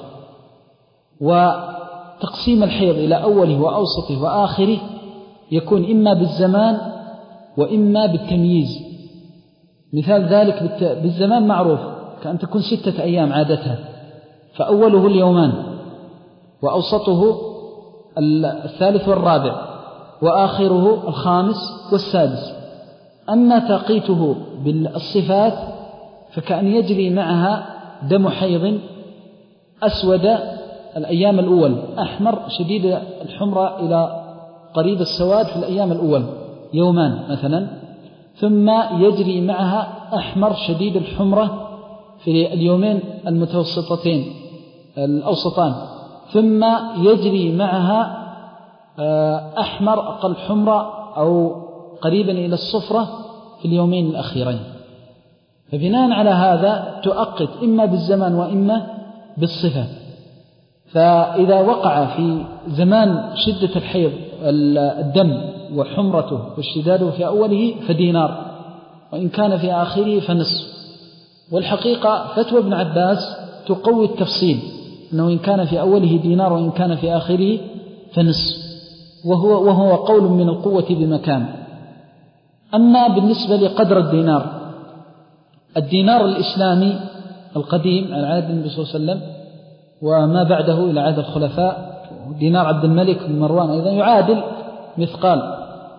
وتقسيم الحيض إلى أوله وأوسطه وآخره يكون إما بالزمان وإما بالتمييز. مثال ذلك بالزمان معروف كأن تكون ستة أيام عادتها، فأوله اليومان وأوسطه الثالث والرابع وآخره الخامس والسادس. أما تقيته بالصفات فكأن يجري معها دم حيض أسود الأيام الأول، أحمر شديد الحمرة إلى قريب السواد في الأيام الأول يومان مثلا، ثم يجري معها أحمر شديد الحمرة في اليومين المتوسطتين الأوسطان، ثم يجري معها أحمر أقل حمرة أو قريبا إلى الصفرة في اليومين الأخيرين. فبناء على هذا تؤقت إما بالزمان وإما بالصفة. فإذا وقع في زمان شدة الحيض الدم وحمرته واشتداده في أوله فدينار، وإن كان في آخره فنصف. والحقيقة فتوى ابن عباس تقوي التفصيل أنه إن كان في أوله دينار وإن كان في آخره فنصف، وهو, وهو قول من القوة بمكان. أما بالنسبة لقدر الدينار، الدينار الإسلامي القديم على عهد النبي صلى الله عليه وسلم وما بعده إلى عهد الخلفاء، دينار عبد الملك بن مروان أيضا يعادل مثقال،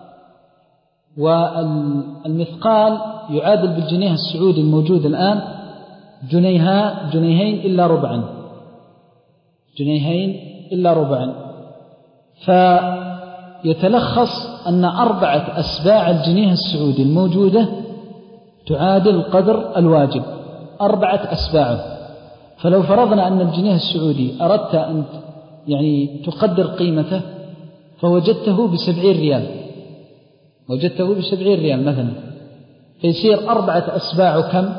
والمثقال يعادل بالجنيه السعودي الموجود الآن جنيها جنيهين إلا ربعا، جنيهين إلا ربعا. فيتلخص أن أربعة أسباع الجنيه السعودي الموجودة تعادل القدر الواجب، أربعة أسباعه. فلو فرضنا أن الجنيه السعودي أردت أن يعني تقدر قيمته فوجدته بسبعين ريال، وجدته بسبعين ريال مثلا، فيصير أربعة أسباع كم؟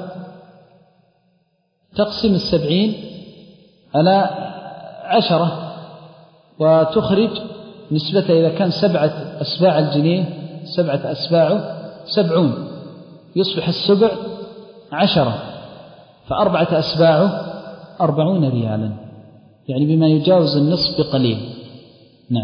تقسم السبعين على عشرة وتخرج نسبته. إذا كان سبعة أسباع الجنيه سبعة أسباعه سبعون، يصبح السبع عشرة، فأربعة أسباعه أربعون ريالا، يعني بما يجاوز النصف بقليل. نعم.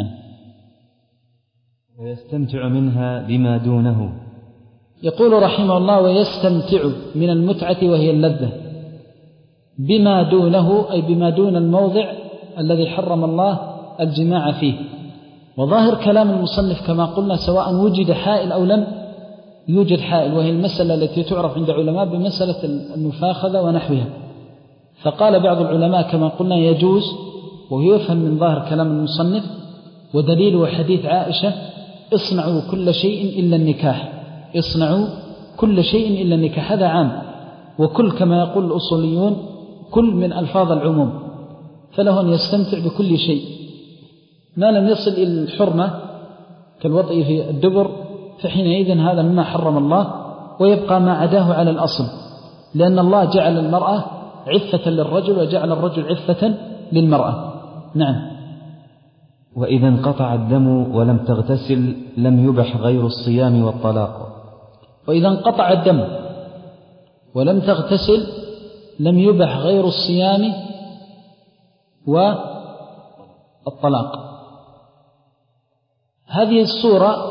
ويستمتع منها بما دونه. يقول رحمه الله ويستمتع من المتعة وهي اللذة بما دونه، أي بما دون الموضع الذي حرم الله الجماع فيه. وظاهر كلام المصنف كما قلنا سواء وجد حائل أو لم يوجد حائل، وهي المسألة التي تعرف عند علماء بمسألة المفاخذة ونحوها. فقال بعض العلماء كما قلنا يجوز، وهو يفهم من ظاهر كلام المصنف، ودليله حديث عائشة اصنعوا كل شيء إلا النكاح، اصنعوا كل شيء إلا النكاح، هذا عام، وكل كما يقول الأصوليون كل من ألفاظ العموم، فله أن يستمتع بكل شيء ما لم يصل إلى الحرمة كالوطء في الدبر، فحينئذ هذا مما حرم الله، ويبقى ما عداه على الأصل، لأن الله جعل المرأة عفة للرجل وجعل الرجل عفة للمرأة. نعم. وإذا انقطع الدم ولم تغتسل لم يبح غير الصيام والطلاق. وإذا انقطع الدم ولم تغتسل لم يبح غير الصيام والطلاق. هذه الصورة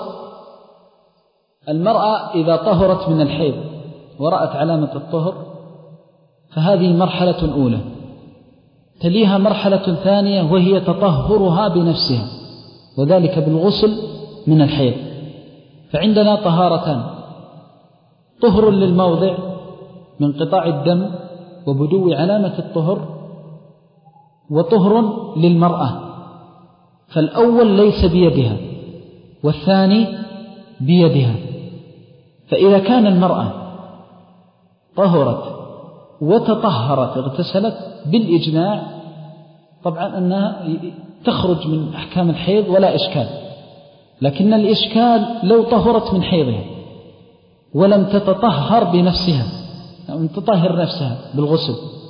المرأة إذا طهرت من الحيض ورأت علامة الطهر فهذه مرحلة أولى، تليها مرحلة ثانية وهي تطهرها بنفسها، وذلك بالغسل من الحيض. فعندنا طهارتان: طهر للموضع من انقطاع الدم وبدو علامة الطهر، وطهر للمرأة. فالأول ليس بيدها والثاني بيدها. فإذا كان المرأة طهرت وتطهرت اغتسلت بالإجماع طبعا أنها تخرج من أحكام الحيض ولا إشكال، لكن الإشكال لو طهرت من حيضها ولم تتطهر بنفسها، لم تطهر نفسها بالغسل،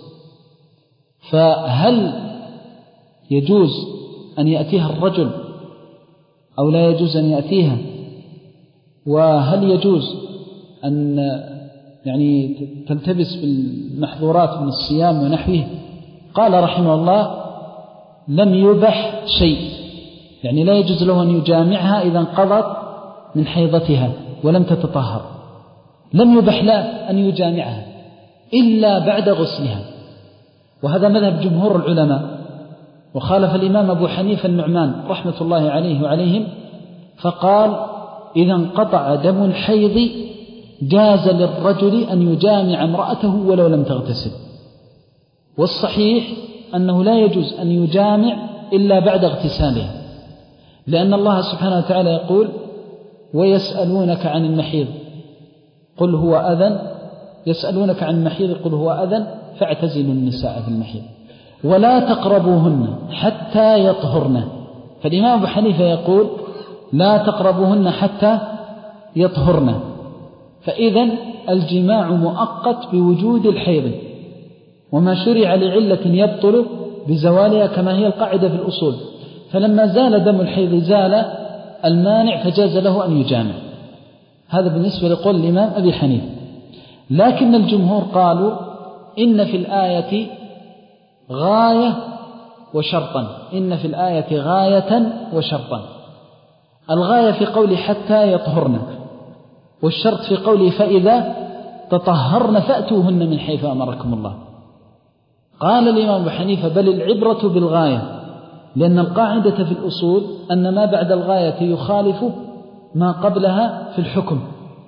فهل يجوز أن يأتيها الرجل أو لا يجوز أن يأتيها؟ وهل يجوز أن يعني تلتبس بالمحظورات من الصيام ونحوه؟ قال رحمه الله: لم يبح شيء، يعني لا يجوز له أن يجامعها إذا انقضت من حيضتها ولم تتطهر. لم يبح لا أن يجامعها إلا بعد غسلها، وهذا مذهب جمهور العلماء. وخالف الإمام أبو حنيفة النعمان رحمة الله عليه وعليهم، فقال: إذا انقطع دم الحيض جاز للرجل أن يجامع امرأته ولو لم تغتسل. والصحيح أنه لا يجوز أن يجامع إلا بعد اغتسالها، لأن الله سبحانه وتعالى يقول: ويسألونك عن المحيض قل هو أذى يسألونك عن المحيض قل هو أذى فاعتزلوا النساء في المحيض ولا تقربوهن حتى يطهرن. فالإمام أبو حنيفة يقول: لا تقربوهن حتى يطهرن. فإذا الجماع مؤقت بوجود الحيض، وما شرع لعلة يبطل بزوالها كما هي القاعدة في الأصول. فلما زال دم الحيض زال المانع فجاز له أن يجامع. هذا بالنسبة لقول الإمام أبي حنيفة. لكن الجمهور قالوا إن في الآية غاية وشرطا، إن في الآية غاية وشرطا. الغاية في قوله حتى يطهرن، والشرط في قوله فإذا تطهرن فأتوهن من حيث أمركم الله. قال الإمام أبو حنيفة: بل العبرة بالغاية، لأن القاعدة في الأصول أن ما بعد الغاية يخالف ما قبلها في الحكم،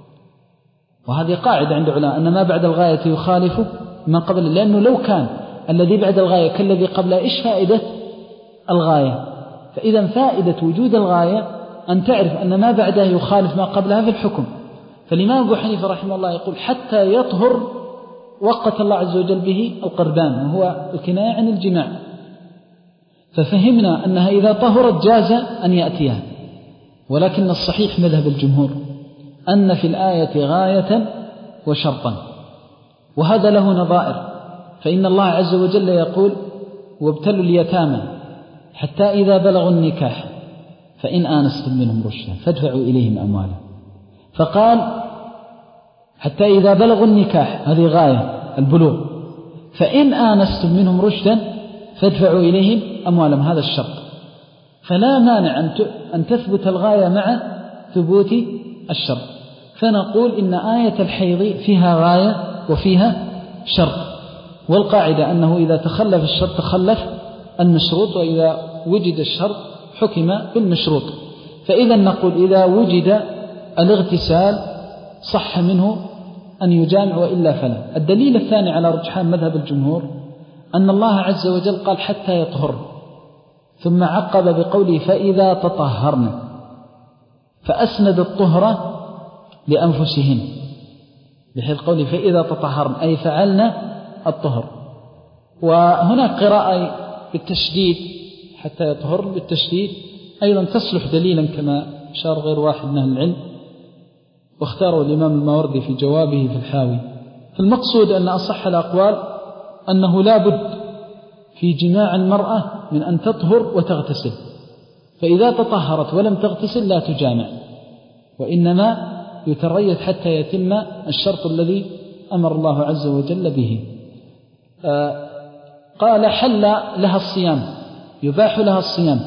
وهذه قاعدة عند علماء أن ما بعد الغاية يخالف ما قبل، لأنه لو كان الذي بعد الغاية كالذي قبلها إيش فائدة الغاية؟ فإذا فائدة وجود الغاية أن تعرف أن ما بعدها يخالف ما قبلها في الحكم. فالإمام أبو حنيفة رحمه الله يقول: حتى يطهر وقت الله عز وجل به القربان، وهو الكناية عن الجماع. ففهمنا أنها إذا طهرت جاز أن يأتيها، ولكن الصحيح مذهب الجمهور أن في الآية غاية وشرطا، وهذا له نظائر. فإن الله عز وجل يقول: وابتلوا اليتامى حتى إذا بلغوا النكاح فإن آنستم منهم رشدا فادفعوا إليهم أموالهم. فقال: حتى إذا بلغوا النكاح، هذه غاية البلوغ، فإن آنستم منهم رشدا فادفعوا إليهم أموالهم، هذا الشرط. فلا مانع أن تثبت الغاية مع ثبوت الشرط. فنقول إن آية الحيض فيها غاية وفيها شرط، والقاعدة أنه إذا تخلف الشرط تخلف المشروط، وإذا وجد الشرط حكم بالمشروط. فإذا نقول إذا وجد الاغتسال صح منه أن يجامع، وإلا فلا. الدليل الثاني على رجحان مذهب الجمهور أن الله عز وجل قال: حتى يطهر، ثم عقب بقوله: فإذا تطهرن، فأسند الطهر لأنفسهن، بحيث قوله فإذا تطهرن أي فعلنا الطهر. وهناك قراءة بالتشديد حتى يطهر بالتشديد أيضا تصلح دليلا كما أشار غير واحد من أهل العلم، واختاره الإمام الماوردي في جوابه في الحاوي. فالمقصود أن أصح الأقوال أنه لا بد في جماع المرأة من أن تطهر وتغتسل، فإذا تطهرت ولم تغتسل لا تجامع، وإنما يتريث حتى يتم الشرط الذي أمر الله عز وجل به. آه قال حل لها الصيام، يباح لها الصيام،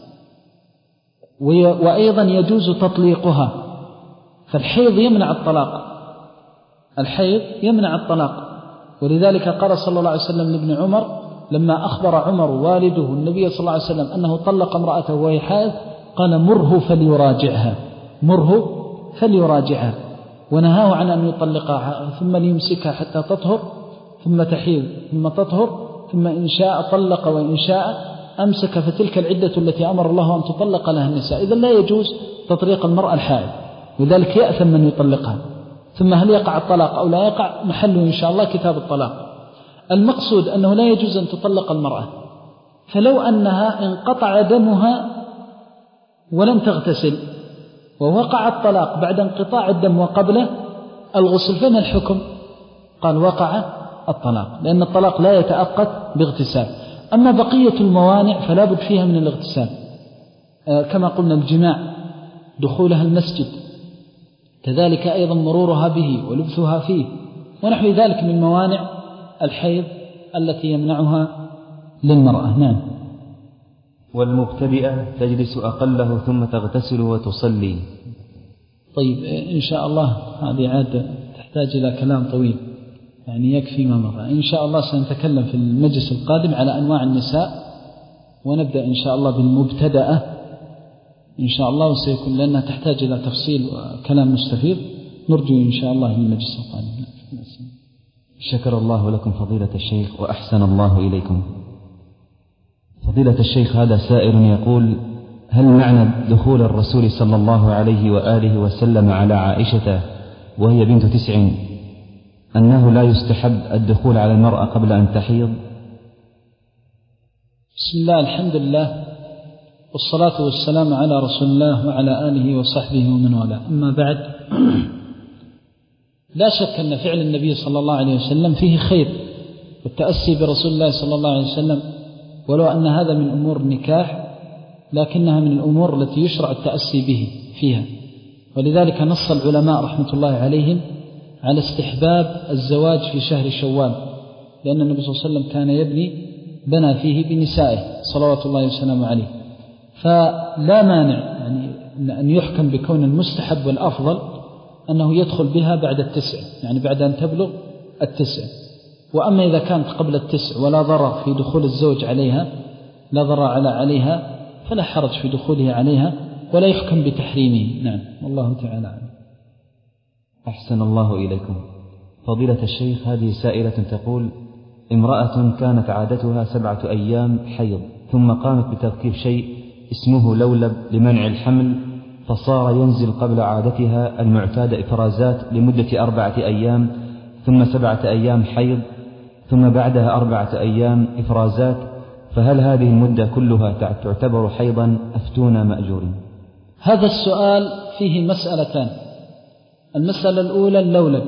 وأيضا يجوز تطليقها، فالحيض يمنع الطلاق، الحيض يمنع الطلاق. ولذلك قال صلى الله عليه وسلم لابن عمر لما أخبر عمر والده النبي صلى الله عليه وسلم أنه طلق امرأته وهي حائض، قال مره فليراجعها، مره فليراجعها، ونهاه عن أن يطلقها ثم ليمسكها حتى تطهر ثم تحيض ثم تطهر، ثم إن شاء طلق وإن شاء أمسك، فتلك العدة التي أمر الله أن تطلق لها النساء. إذن لا يجوز تطليق المرأة الحائض، وذلك يأثم من يطلقها. ثم هل يقع الطلاق أو لا يقع محله إن شاء الله كتاب الطلاق. المقصود أنه لا يجوز أن تطلق المرأة، فلو أنها انقطع دمها ولم تغتسل ووقع الطلاق بعد انقطاع الدم وقبل الغسل، فما الحكم؟ قال وقع الطلاق، لأن الطلاق لا يتأقت باغتسال. أما بقية الموانع فلا بد فيها من الاغتسال، كما قلنا الجماع، دخولها المسجد، كذلك أيضا مرورها به ولبثها فيه، ونحو ذلك من موانع الحيض التي يمنعها للمرأة. نعم. والمبتدئة تجلس أقله ثم تغتسل وتصلي. طيب إن شاء الله هذه عادة تحتاج إلى كلام طويل، يعني يكفي ما مر. إن شاء الله سنتكلم في المجلس القادم على أنواع النساء، ونبدأ إن شاء الله بالمبتدأة إن شاء الله، وسيكون لأنها تحتاج إلى تفصيل وكلام مستفيض، نرجو إن شاء الله المجلس القادم. شكر الله لكم فضيلة الشيخ وأحسن الله إليكم. فضيلة الشيخ، هذا سائل يقول: هل معنى دخول الرسول صلى الله عليه وآله وسلم على عائشة وهي بنت تسع أنه لا يستحب الدخول على المرأة قبل أن تحيض؟ بسم الله، الحمد لله، والصلاة والسلام على رسول الله وعلى آله وصحبه ومن والاه. أما بعد، لا شك أن فعل النبي صلى الله عليه وسلم فيه خير، والتأسي برسول الله صلى الله عليه وسلم، ولو أن هذا من أمور النكاح لكنها من الأمور التي يشرع التأسي به فيها. ولذلك نص العلماء رحمة الله عليهم على استحباب الزواج في شهر شوال، لأن النبي صلى الله عليه وسلم كان يبني بنى فيه بنسائه صلوات الله وسلامه عليه، فلا مانع يعني أن يحكم بكون المستحب والأفضل أنه يدخل بها بعد التسع، يعني بعد أن تبلغ التسع. وأما إذا كانت قبل التسع ولا ضرر في دخول الزوج عليها، لا ضرر على عليها، فلا حرج في دخوله عليها، ولا يحكم بتحريمه. نعم، والله تعالى عنه. أحسن الله إليكم. فضيلة الشيخ، هذه سائلة تقول: امرأة كانت عادتها سبعة أيام حيض، ثم قامت بتركيب شيء اسمه لولب لمنع الحمل، فصار ينزل قبل عادتها المعتادة إفرازات لمدة أربعة أيام، ثم سبعة أيام حيض، ثم بعدها أربعة أيام إفرازات، فهل هذه المدة كلها تعتبر حيضا؟ أفتونا مأجورين. هذا السؤال فيه مسألتان. المسألة الأولى اللولب،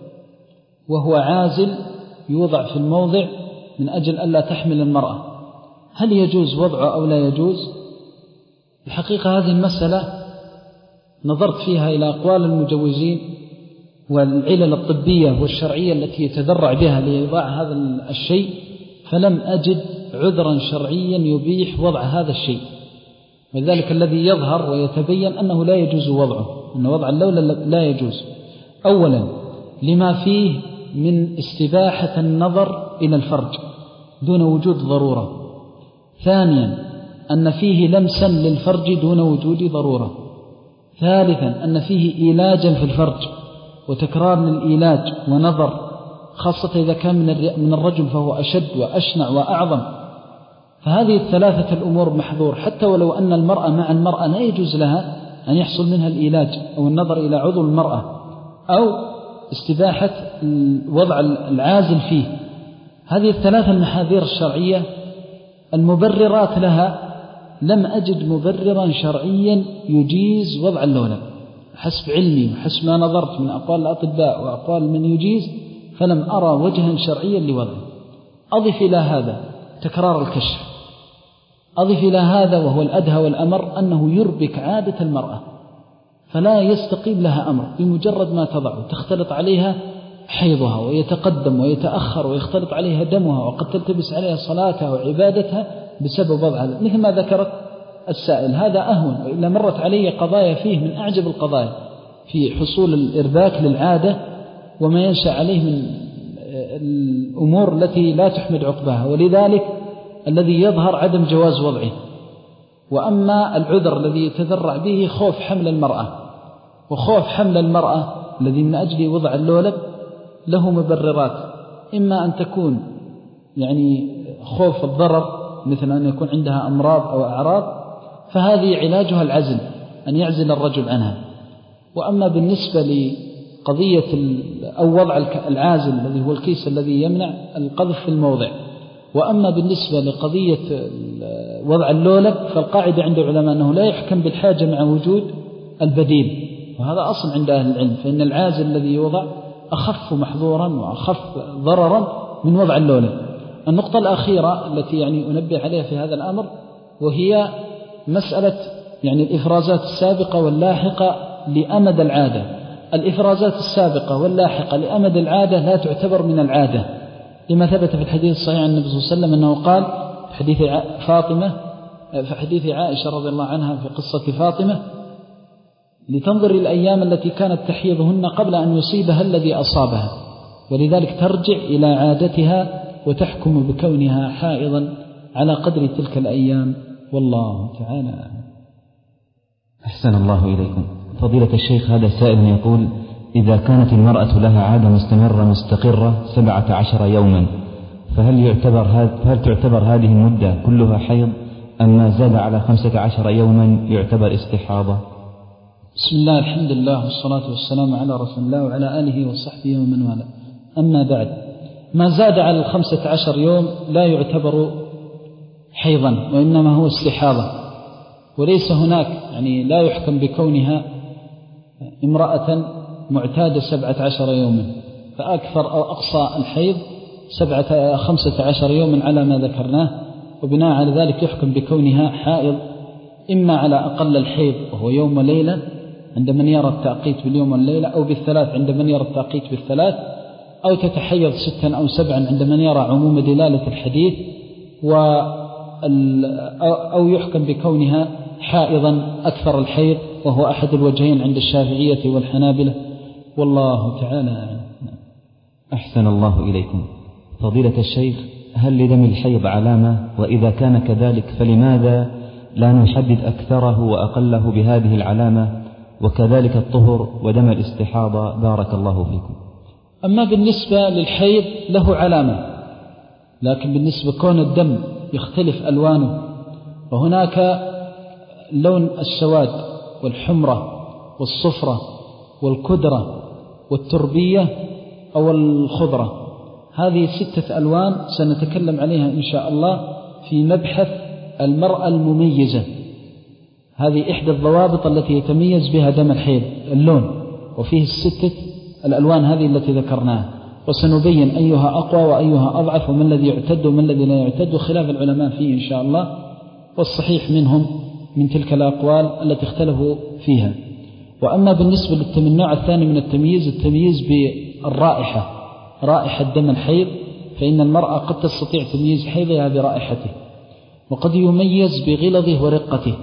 وهو عازل يوضع في الموضع من أجل ألا تحمل المرأة، هل يجوز وضعه أو لا يجوز؟ الحقيقة هذه المسألة نظرت فيها إلى أقوال المجوزين والعلل الطبية والشرعية التي يتذرع بها لإيضاع هذا الشيء، فلم أجد عذرا شرعيا يبيح وضع هذا الشيء. ولذلك الذي يظهر ويتبين أنه لا يجوز وضعه، أن وضع اللولب لا يجوز. أولا لما فيه من استباحة النظر إلى الفرج دون وجود ضرورة. ثانيا أن فيه لمسا للفرج دون وجود ضرورة. ثالثا أن فيه إيلاجا في الفرج وتكرار للإيلاج ونظر، خاصة إذا كان من الرجل فهو أشد وأشنع وأعظم. فهذه الثلاثة الأمور محظور، حتى ولو أن المرأة مع المرأة لا يجوز لها أن يحصل منها الإيلاج أو النظر إلى عضو المرأة أو استباحة وضع العازل فيه. هذه الثلاثة المحاذير الشرعية المبررات لها لم أجد مبررا شرعيا يجيز وضع اللولب حسب علمي وحسب ما نظرت من أقوال الأطباء وأقوال من يجيز، فلم أرى وجها شرعيا لوضعه. أضف إلى هذا تكرار الكشف، أضف إلى هذا وهو الأدهى والأمر أنه يربك عادة المرأة، فلا يستقيم لها أمر، بمجرد ما تضع تختلط عليها حيضها ويتقدم ويتأخر ويختلط عليها دمها، وقد تلتبس عليها صلاتها وعبادتها بسبب وضع هذا، مثل ما ذكرت السائل. هذا أهون، وإلا مرت علي قضايا فيه من أعجب القضايا في حصول الإرباك للعادة وما ينشأ عليه من الأمور التي لا تحمد عقباها، ولذلك الذي يظهر عدم جواز وضعه. وأما العذر الذي يتذرع به خوف حمل المرأة، وخوف حمل المرأة الذي من أجل وضع اللولب له مبررات، إما أن تكون يعني خوف الضرر، مثل أن يكون عندها أمراض أو أعراض، فهذه علاجها العزل، أن يعزل الرجل عنها. وأما بالنسبة لقضية أو وضع العازل الذي هو الكيس الذي يمنع القذف في الموضع، وأما بالنسبة لقضية وضع اللولب فالقاعدة عند العلماء أنه لا يحكم بالحاجة مع وجود البديل، وهذا أصل عند أهل العلم، فإن العازل الذي يوضع أخف محظورا وأخف ضررا من وضع اللولب. النقطة الأخيرة التي يعني أنبه عليها في هذا الأمر وهي مسألة يعني الإفرازات السابقة واللاحقة لأمد العادة. الإفرازات السابقة واللاحقة لأمد العادة لا تعتبر من العادة، لما ثبت في الحديث الصحيح عن النبي صلى الله عليه وسلم أنه قال في حديث فاطمة في حديث عائشة رضي الله عنها في قصة فاطمة: لتنظر الأيام التي كانت تحيضهن قبل أن يصيبها الذي أصابها، ولذلك ترجع إلى عادتها وتحكم بكونها حائضا على قدر تلك الأيام، والله تعالى. أحسن الله إليكم. فضيلة الشيخ، هذا سائل يقول: إذا كانت المرأة لها عادة مستمرة مستقرة سبعة عشر يوما، فهل يعتبر هل تعتبر هذه المدة كلها حيض، أم ما زاد على خمسة عشر يوما يعتبر استحاضة؟ بسم الله، الحمد لله والصلاة والسلام على رسول الله وعلى آله وصحبه ومن والاه. أما بعد، ما زاد على الخمسة عشر يوم لا يعتبر حيضا، وإنما هو استحاضة، وليس هناك يعني لا يحكم بكونها امرأة معتادة سبعة عشر يوما، فأكثر أو أقصى الحيض سبعة خمسة عشر يوما على ما ذكرناه، وبناء على ذلك يحكم بكونها حائض إما على أقل الحيض وهو يوم وليلة عند من يرى التأقيت باليوم والليلة، أو بالثلاث عند من يرى التأقيت بالثلاث، أو تتحيض ستا أو سبعا عند من يرى عموم دلالة الحديث، أو يحكم بكونها حائضا أكثر الحيض، وهو أحد الوجهين عند الشافعية والحنابلة، والله تعالى أعلم. أحسن الله إليكم. فضيلة الشيخ، هل لدم الحيض علامة؟ وإذا كان كذلك فلماذا لا نحدد أكثره وأقله بهذه العلامة؟ وكذلك الطهر ودم الاستحاضة، بارك الله فيكم. أما بالنسبة للحيض له علامة، لكن بالنسبة كون الدم يختلف ألوانه، وهناك لون السواد والحمرة والصفرة والكدرة والتربية أو الخضرة، هذه ستة ألوان سنتكلم عليها إن شاء الله في مبحث المرأة المميزة. هذه إحدى الضوابط التي يتميز بها دم الحيض، اللون، وفيه الستة الألوان هذه التي ذكرناها، وسنبين أيها أقوى وأيها أضعف، وما الذي يعتد وما الذي لا يعتد، وخلاف العلماء فيه إن شاء الله، والصحيح منهم من تلك الأقوال التي اختلفوا فيها. وأما بالنسبة للنوع الثاني من التمييز، التمييز بالرائحة، رائحة دم الحيض، فإن المرأة قد تستطيع تمييز حيضها برائحته، وقد يميز بغلظه ورقته،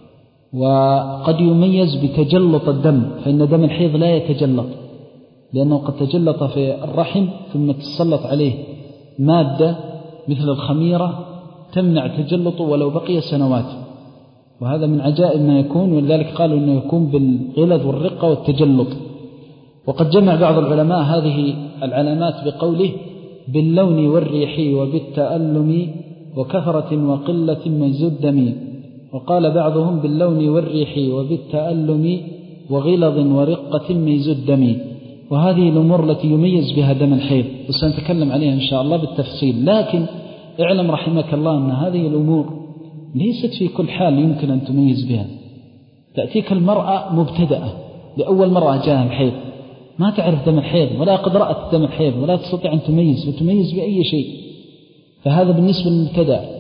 وقد يميز بتجلط الدم، فإن دم الحيض لا يتجلط، لأنه قد تجلط في الرحم ثم تسلط عليه مادة مثل الخميرة تمنع تجلطه ولو بقي سنوات، وهذا من عجائب ما يكون، ولذلك قالوا أنه يكون بالغلظ والرقة والتجلط. وقد جمع بعض العلماء هذه العلامات بقوله: باللون والريح وبالتألم وكثرة وقلة ميز الدم. وقال بعضهم: باللون والريح وبالتألم وغلظ ورقة ميز الدم. وهذه الأمور التي يميز بها دم الحيض، وسنتكلم عليها إن شاء الله بالتفصيل. لكن اعلم رحمك الله أن هذه الأمور ليست في كل حال يمكن أن تميز بها. تأتيك المرأة مبتدأة لأول مرة جاءها الحيض، ما تعرف دم الحيض ولا قد رأت دم الحيض ولا تستطيع أن تميز وتميز بأي شيء، فهذا بالنسبة للمبتدأ.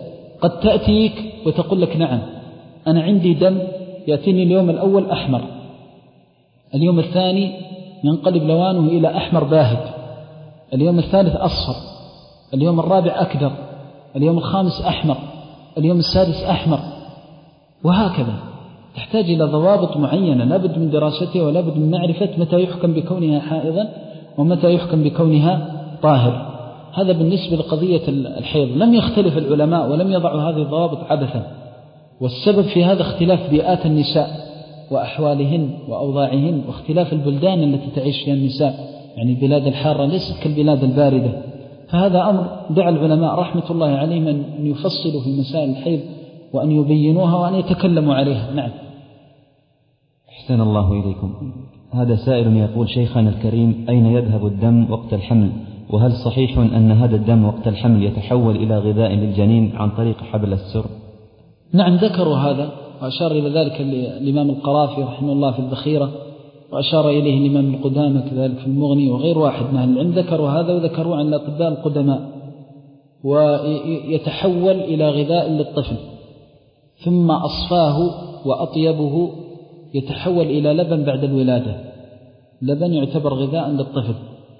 قد تأتيك وتقول لك نعم أنا عندي دم يأتيني اليوم الأول أحمر، اليوم الثاني ينقلب لوانه إلى أحمر باهت، اليوم الثالث أصفر، اليوم الرابع أكدر، اليوم الخامس أحمر، اليوم السادس أحمر، وهكذا. تحتاج إلى ضوابط معينة لابد من دراستها ولابد من معرفة متى يحكم بكونها حائضا ومتى يحكم بكونها طاهر. هذا بالنسبة لقضية الحيض. لم يختلف العلماء ولم يضعوا هذه الضوابط عبثا، والسبب في هذا اختلاف بيئات النساء وأحوالهن وأوضاعهن واختلاف البلدان التي تعيش فيها النساء، يعني البلاد الحارة ليست كالبلاد الباردة. فهذا أمر دعا العلماء رحمة الله عليهم أن يفصلوا في مسائل الحيض وأن يبينوها وأن يتكلموا عليها. نعم. أحسن الله إليكم. هذا سائل يقول: شيخنا الكريم، أين يذهب الدم وقت الحمل؟ وهل صحيح أن هذا الدم وقت الحمل يتحول إلى غذاء للجنين عن طريق حبل السر؟ نعم، ذكروا هذا وأشار إلى ذلك الإمام القرافي رحمه الله في الذخيرة، وأشار إليه الإمام القدامى كذلك في المغني، وغير واحد من أهل العلم ذكروا هذا، وذكروا عن الأطباء القدماء، ويتحول إلى غذاء للطفل، ثم أصفاه وأطيبه يتحول إلى لبن بعد الولادة، لبن يعتبر غذاء للطفل،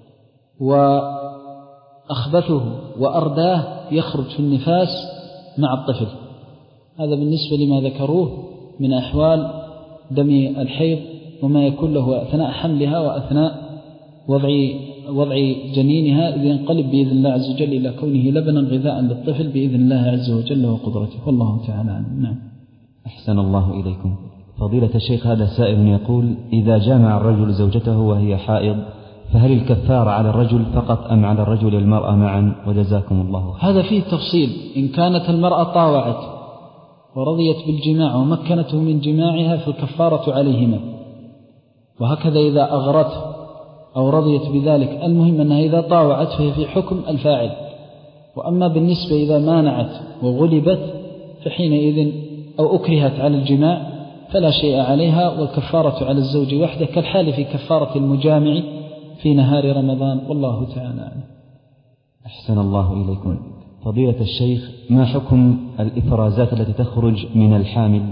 وأخبثه وأرداه يخرج في النفاس مع الطفل. هذا بالنسبة لما ذكروه من أحوال دم الحيض وما يكون له أثناء حملها وأثناء وضع وضع جنينها، إذ ينقلب بإذن الله عز وجل إلى كونه لبنا غذاء للطفل بإذن الله عز وجل وقدرته، والله تعالى عنه. نعم. أحسن الله إليكم. فضيلة الشيخ، هذا سائل يقول: إذا جامع الرجل زوجته وهي حائض فهل الكفارة على الرجل فقط أم على الرجل والمرأة معا؟ وجزاكم الله خيرا. هذا فيه تفصيل. إن كانت المرأة طاوعت ورضيت بالجماع ومكنته من جماعها فالكفارة عليهما، وهكذا إذا أغرت أو رضيت بذلك. المهم أنها إذا طاوعت فهي في حكم الفاعل، وأما بالنسبة إذا مانعت وغلبت فحينئذ أو أكرهت على الجماع فلا شيء عليها، والكفارة على الزوج وحده كالحال في كفارة المجامع في نهار رمضان، والله تعالى عنه. أحسن الله إليكم. فضيلة الشيخ، ما حكم الإفرازات التي تخرج من الحامل؟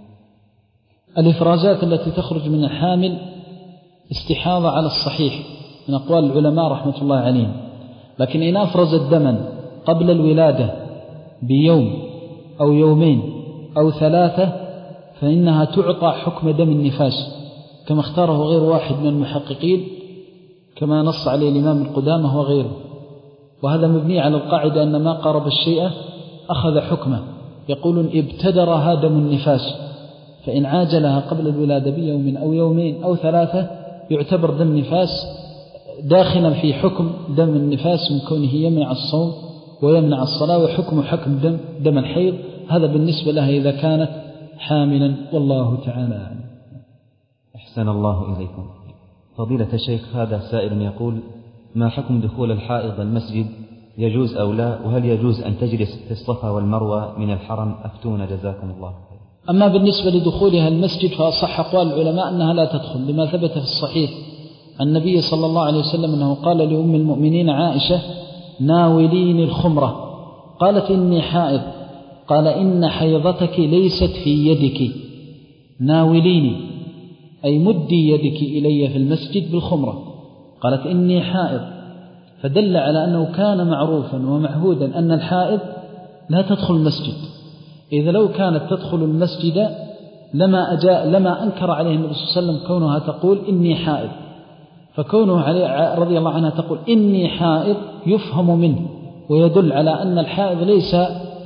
الإفرازات التي تخرج من الحامل استحاضة على الصحيح من أقوال العلماء رحمة الله عليهم، لكن إن أفرزت دما قبل الولادة بيوم أو يومين أو ثلاثة فإنها تعطى حكم دم النفاس، كما اختاره غير واحد من المحققين، كما نص عليه الإمام القدامى وغيره. وهذا مبني على القاعدة أن ما قارب الشيء أخذ حكمه. يقولون ابتدرها دم النفاس، فإن عاجلها قبل الولادة بيوم أو يومين أو ثلاثة يعتبر دم نفاس داخلا في حكم دم النفاس من كونه يمنع الصوم ويمنع الصلاة، وحكم حكم دم, دم الحيض. هذا بالنسبة لها إذا كانت حاملا، والله تعالى أعلم. أحسن الله إليكم. فضيلة الشيخ، هذا سائل يقول: ما حكم دخول الحائض المسجد، يجوز أو لا؟ وهل يجوز أن تجلس في الصفا والمروة من الحرم؟ أفتونا جزاكم الله خير. أما بالنسبة لدخولها المسجد فأصح أقوال العلماء أنها لا تدخل، لما ثبت في الصحيح عن النبي صلى الله عليه وسلم أنه قال لأم المؤمنين عائشة: ناوليني الخمرة. قالت: إني حائض. قال: إن حيضتك ليست في يدك، ناوليني أي مدي يدك إلي في المسجد بالخمرة. قالت: إني حائض، فدل على أنه كان معروفا ومعهودا أن الحائض لا تدخل المسجد. إذا لو كانت تدخل المسجد لما, أجاء لما أنكر عليه النبي صلى الله عليه وسلم كونها تقول إني حائض، فكونه عليه رضي الله عنها تقول إني حائض يفهم منه ويدل على أن الحائض ليس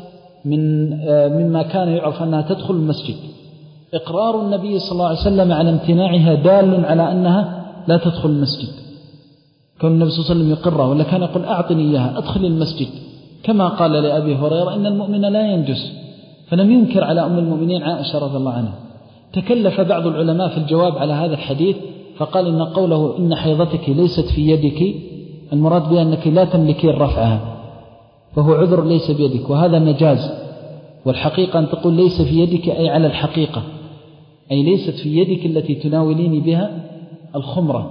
من مما كان يعرف أنها تدخل المسجد. إقرار النبي صلى الله عليه وسلم على امتناعها دال على أنها لا تدخل المسجد، كون النبي صلى الله عليه وسلم يقرها، ولا كان يقول أعطني إياها أدخل المسجد، كما قال لأبي هريرة إن المؤمن لا ينجس، فلم ينكر على أم المؤمنين عائشة رضي الله عنها. تكلف بعض العلماء في الجواب على هذا الحديث فقال إن قوله إن حيضتك ليست في يدك المراد بها أنك لا تملكين رفعها، فهو عذر ليس بيدك، وهذا مجاز، والحقيقة أن تقول ليس في يدك أي على الحقيقة، أي ليست في يدك التي تناولين بها الخمرة.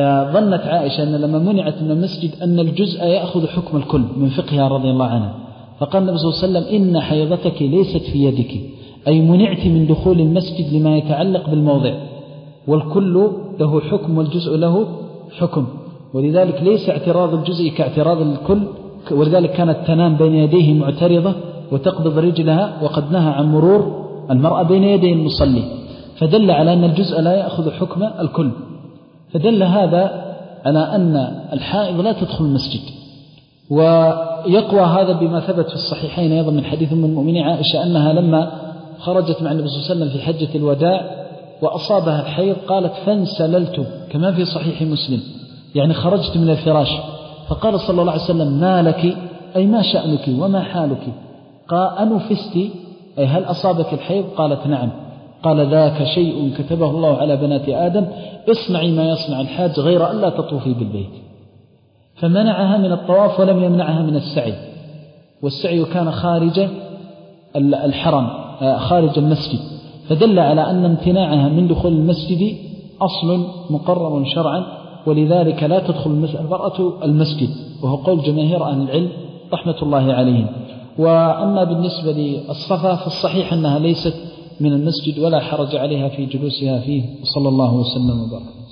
فظنت عائشة أن لما منعت من المسجد أن الجزء يأخذ حكم الكل من فقهها رضي الله عنها، فقال النبي صلى الله عليه وسلم إن حيضتك ليست في يدك، أي منعت من دخول المسجد لما يتعلق بالموضع، والكل له حكم والجزء له حكم، ولذلك ليس اعتراض الجزء كاعتراض الكل، ولذلك كانت تنام بين يديه معترضة وتقبض رجلها، وقد نهى عن مرور المرأة بين يدي المصلي، فدل على أن الجزء لا يأخذ حكم الكل. فدل هذا على أن الحائض لا تدخل المسجد. ويقوى هذا بما ثبت في الصحيحين أيضا من حديث أم المؤمنين عائشة أنها لما خرجت مع النبي صلى الله عليه وسلم في حجة الوداع وأصابها الحيض قالت فانسللت، كما في صحيح مسلم، يعني خرجت من الفراش، فقال صلى الله عليه وسلم ما لك، أي ما شأنك وما حالك؟ قال أنفست، أي هل أصابك الحيض؟ قالت نعم. قال ذاك شيء كتبه الله على بنات آدم، اصنعي ما يصنع الحاج غير أن لا تطوفي بالبيت. فمنعها من الطواف ولم يمنعها من السعي، والسعي كان خارج الحرم خارج المسجد، فدل على أن امتناعها من دخول المسجد أصل مقرر شرعا، ولذلك لا تدخل المرأة المسجد، وهو قول جماهير أهل العلم رحمة الله عليهم. وأما بالنسبة للصفا فالصحيح أنها ليست من المسجد ولا حرج عليها في جلوسها فيه، وصلى الله وسلم وبارك.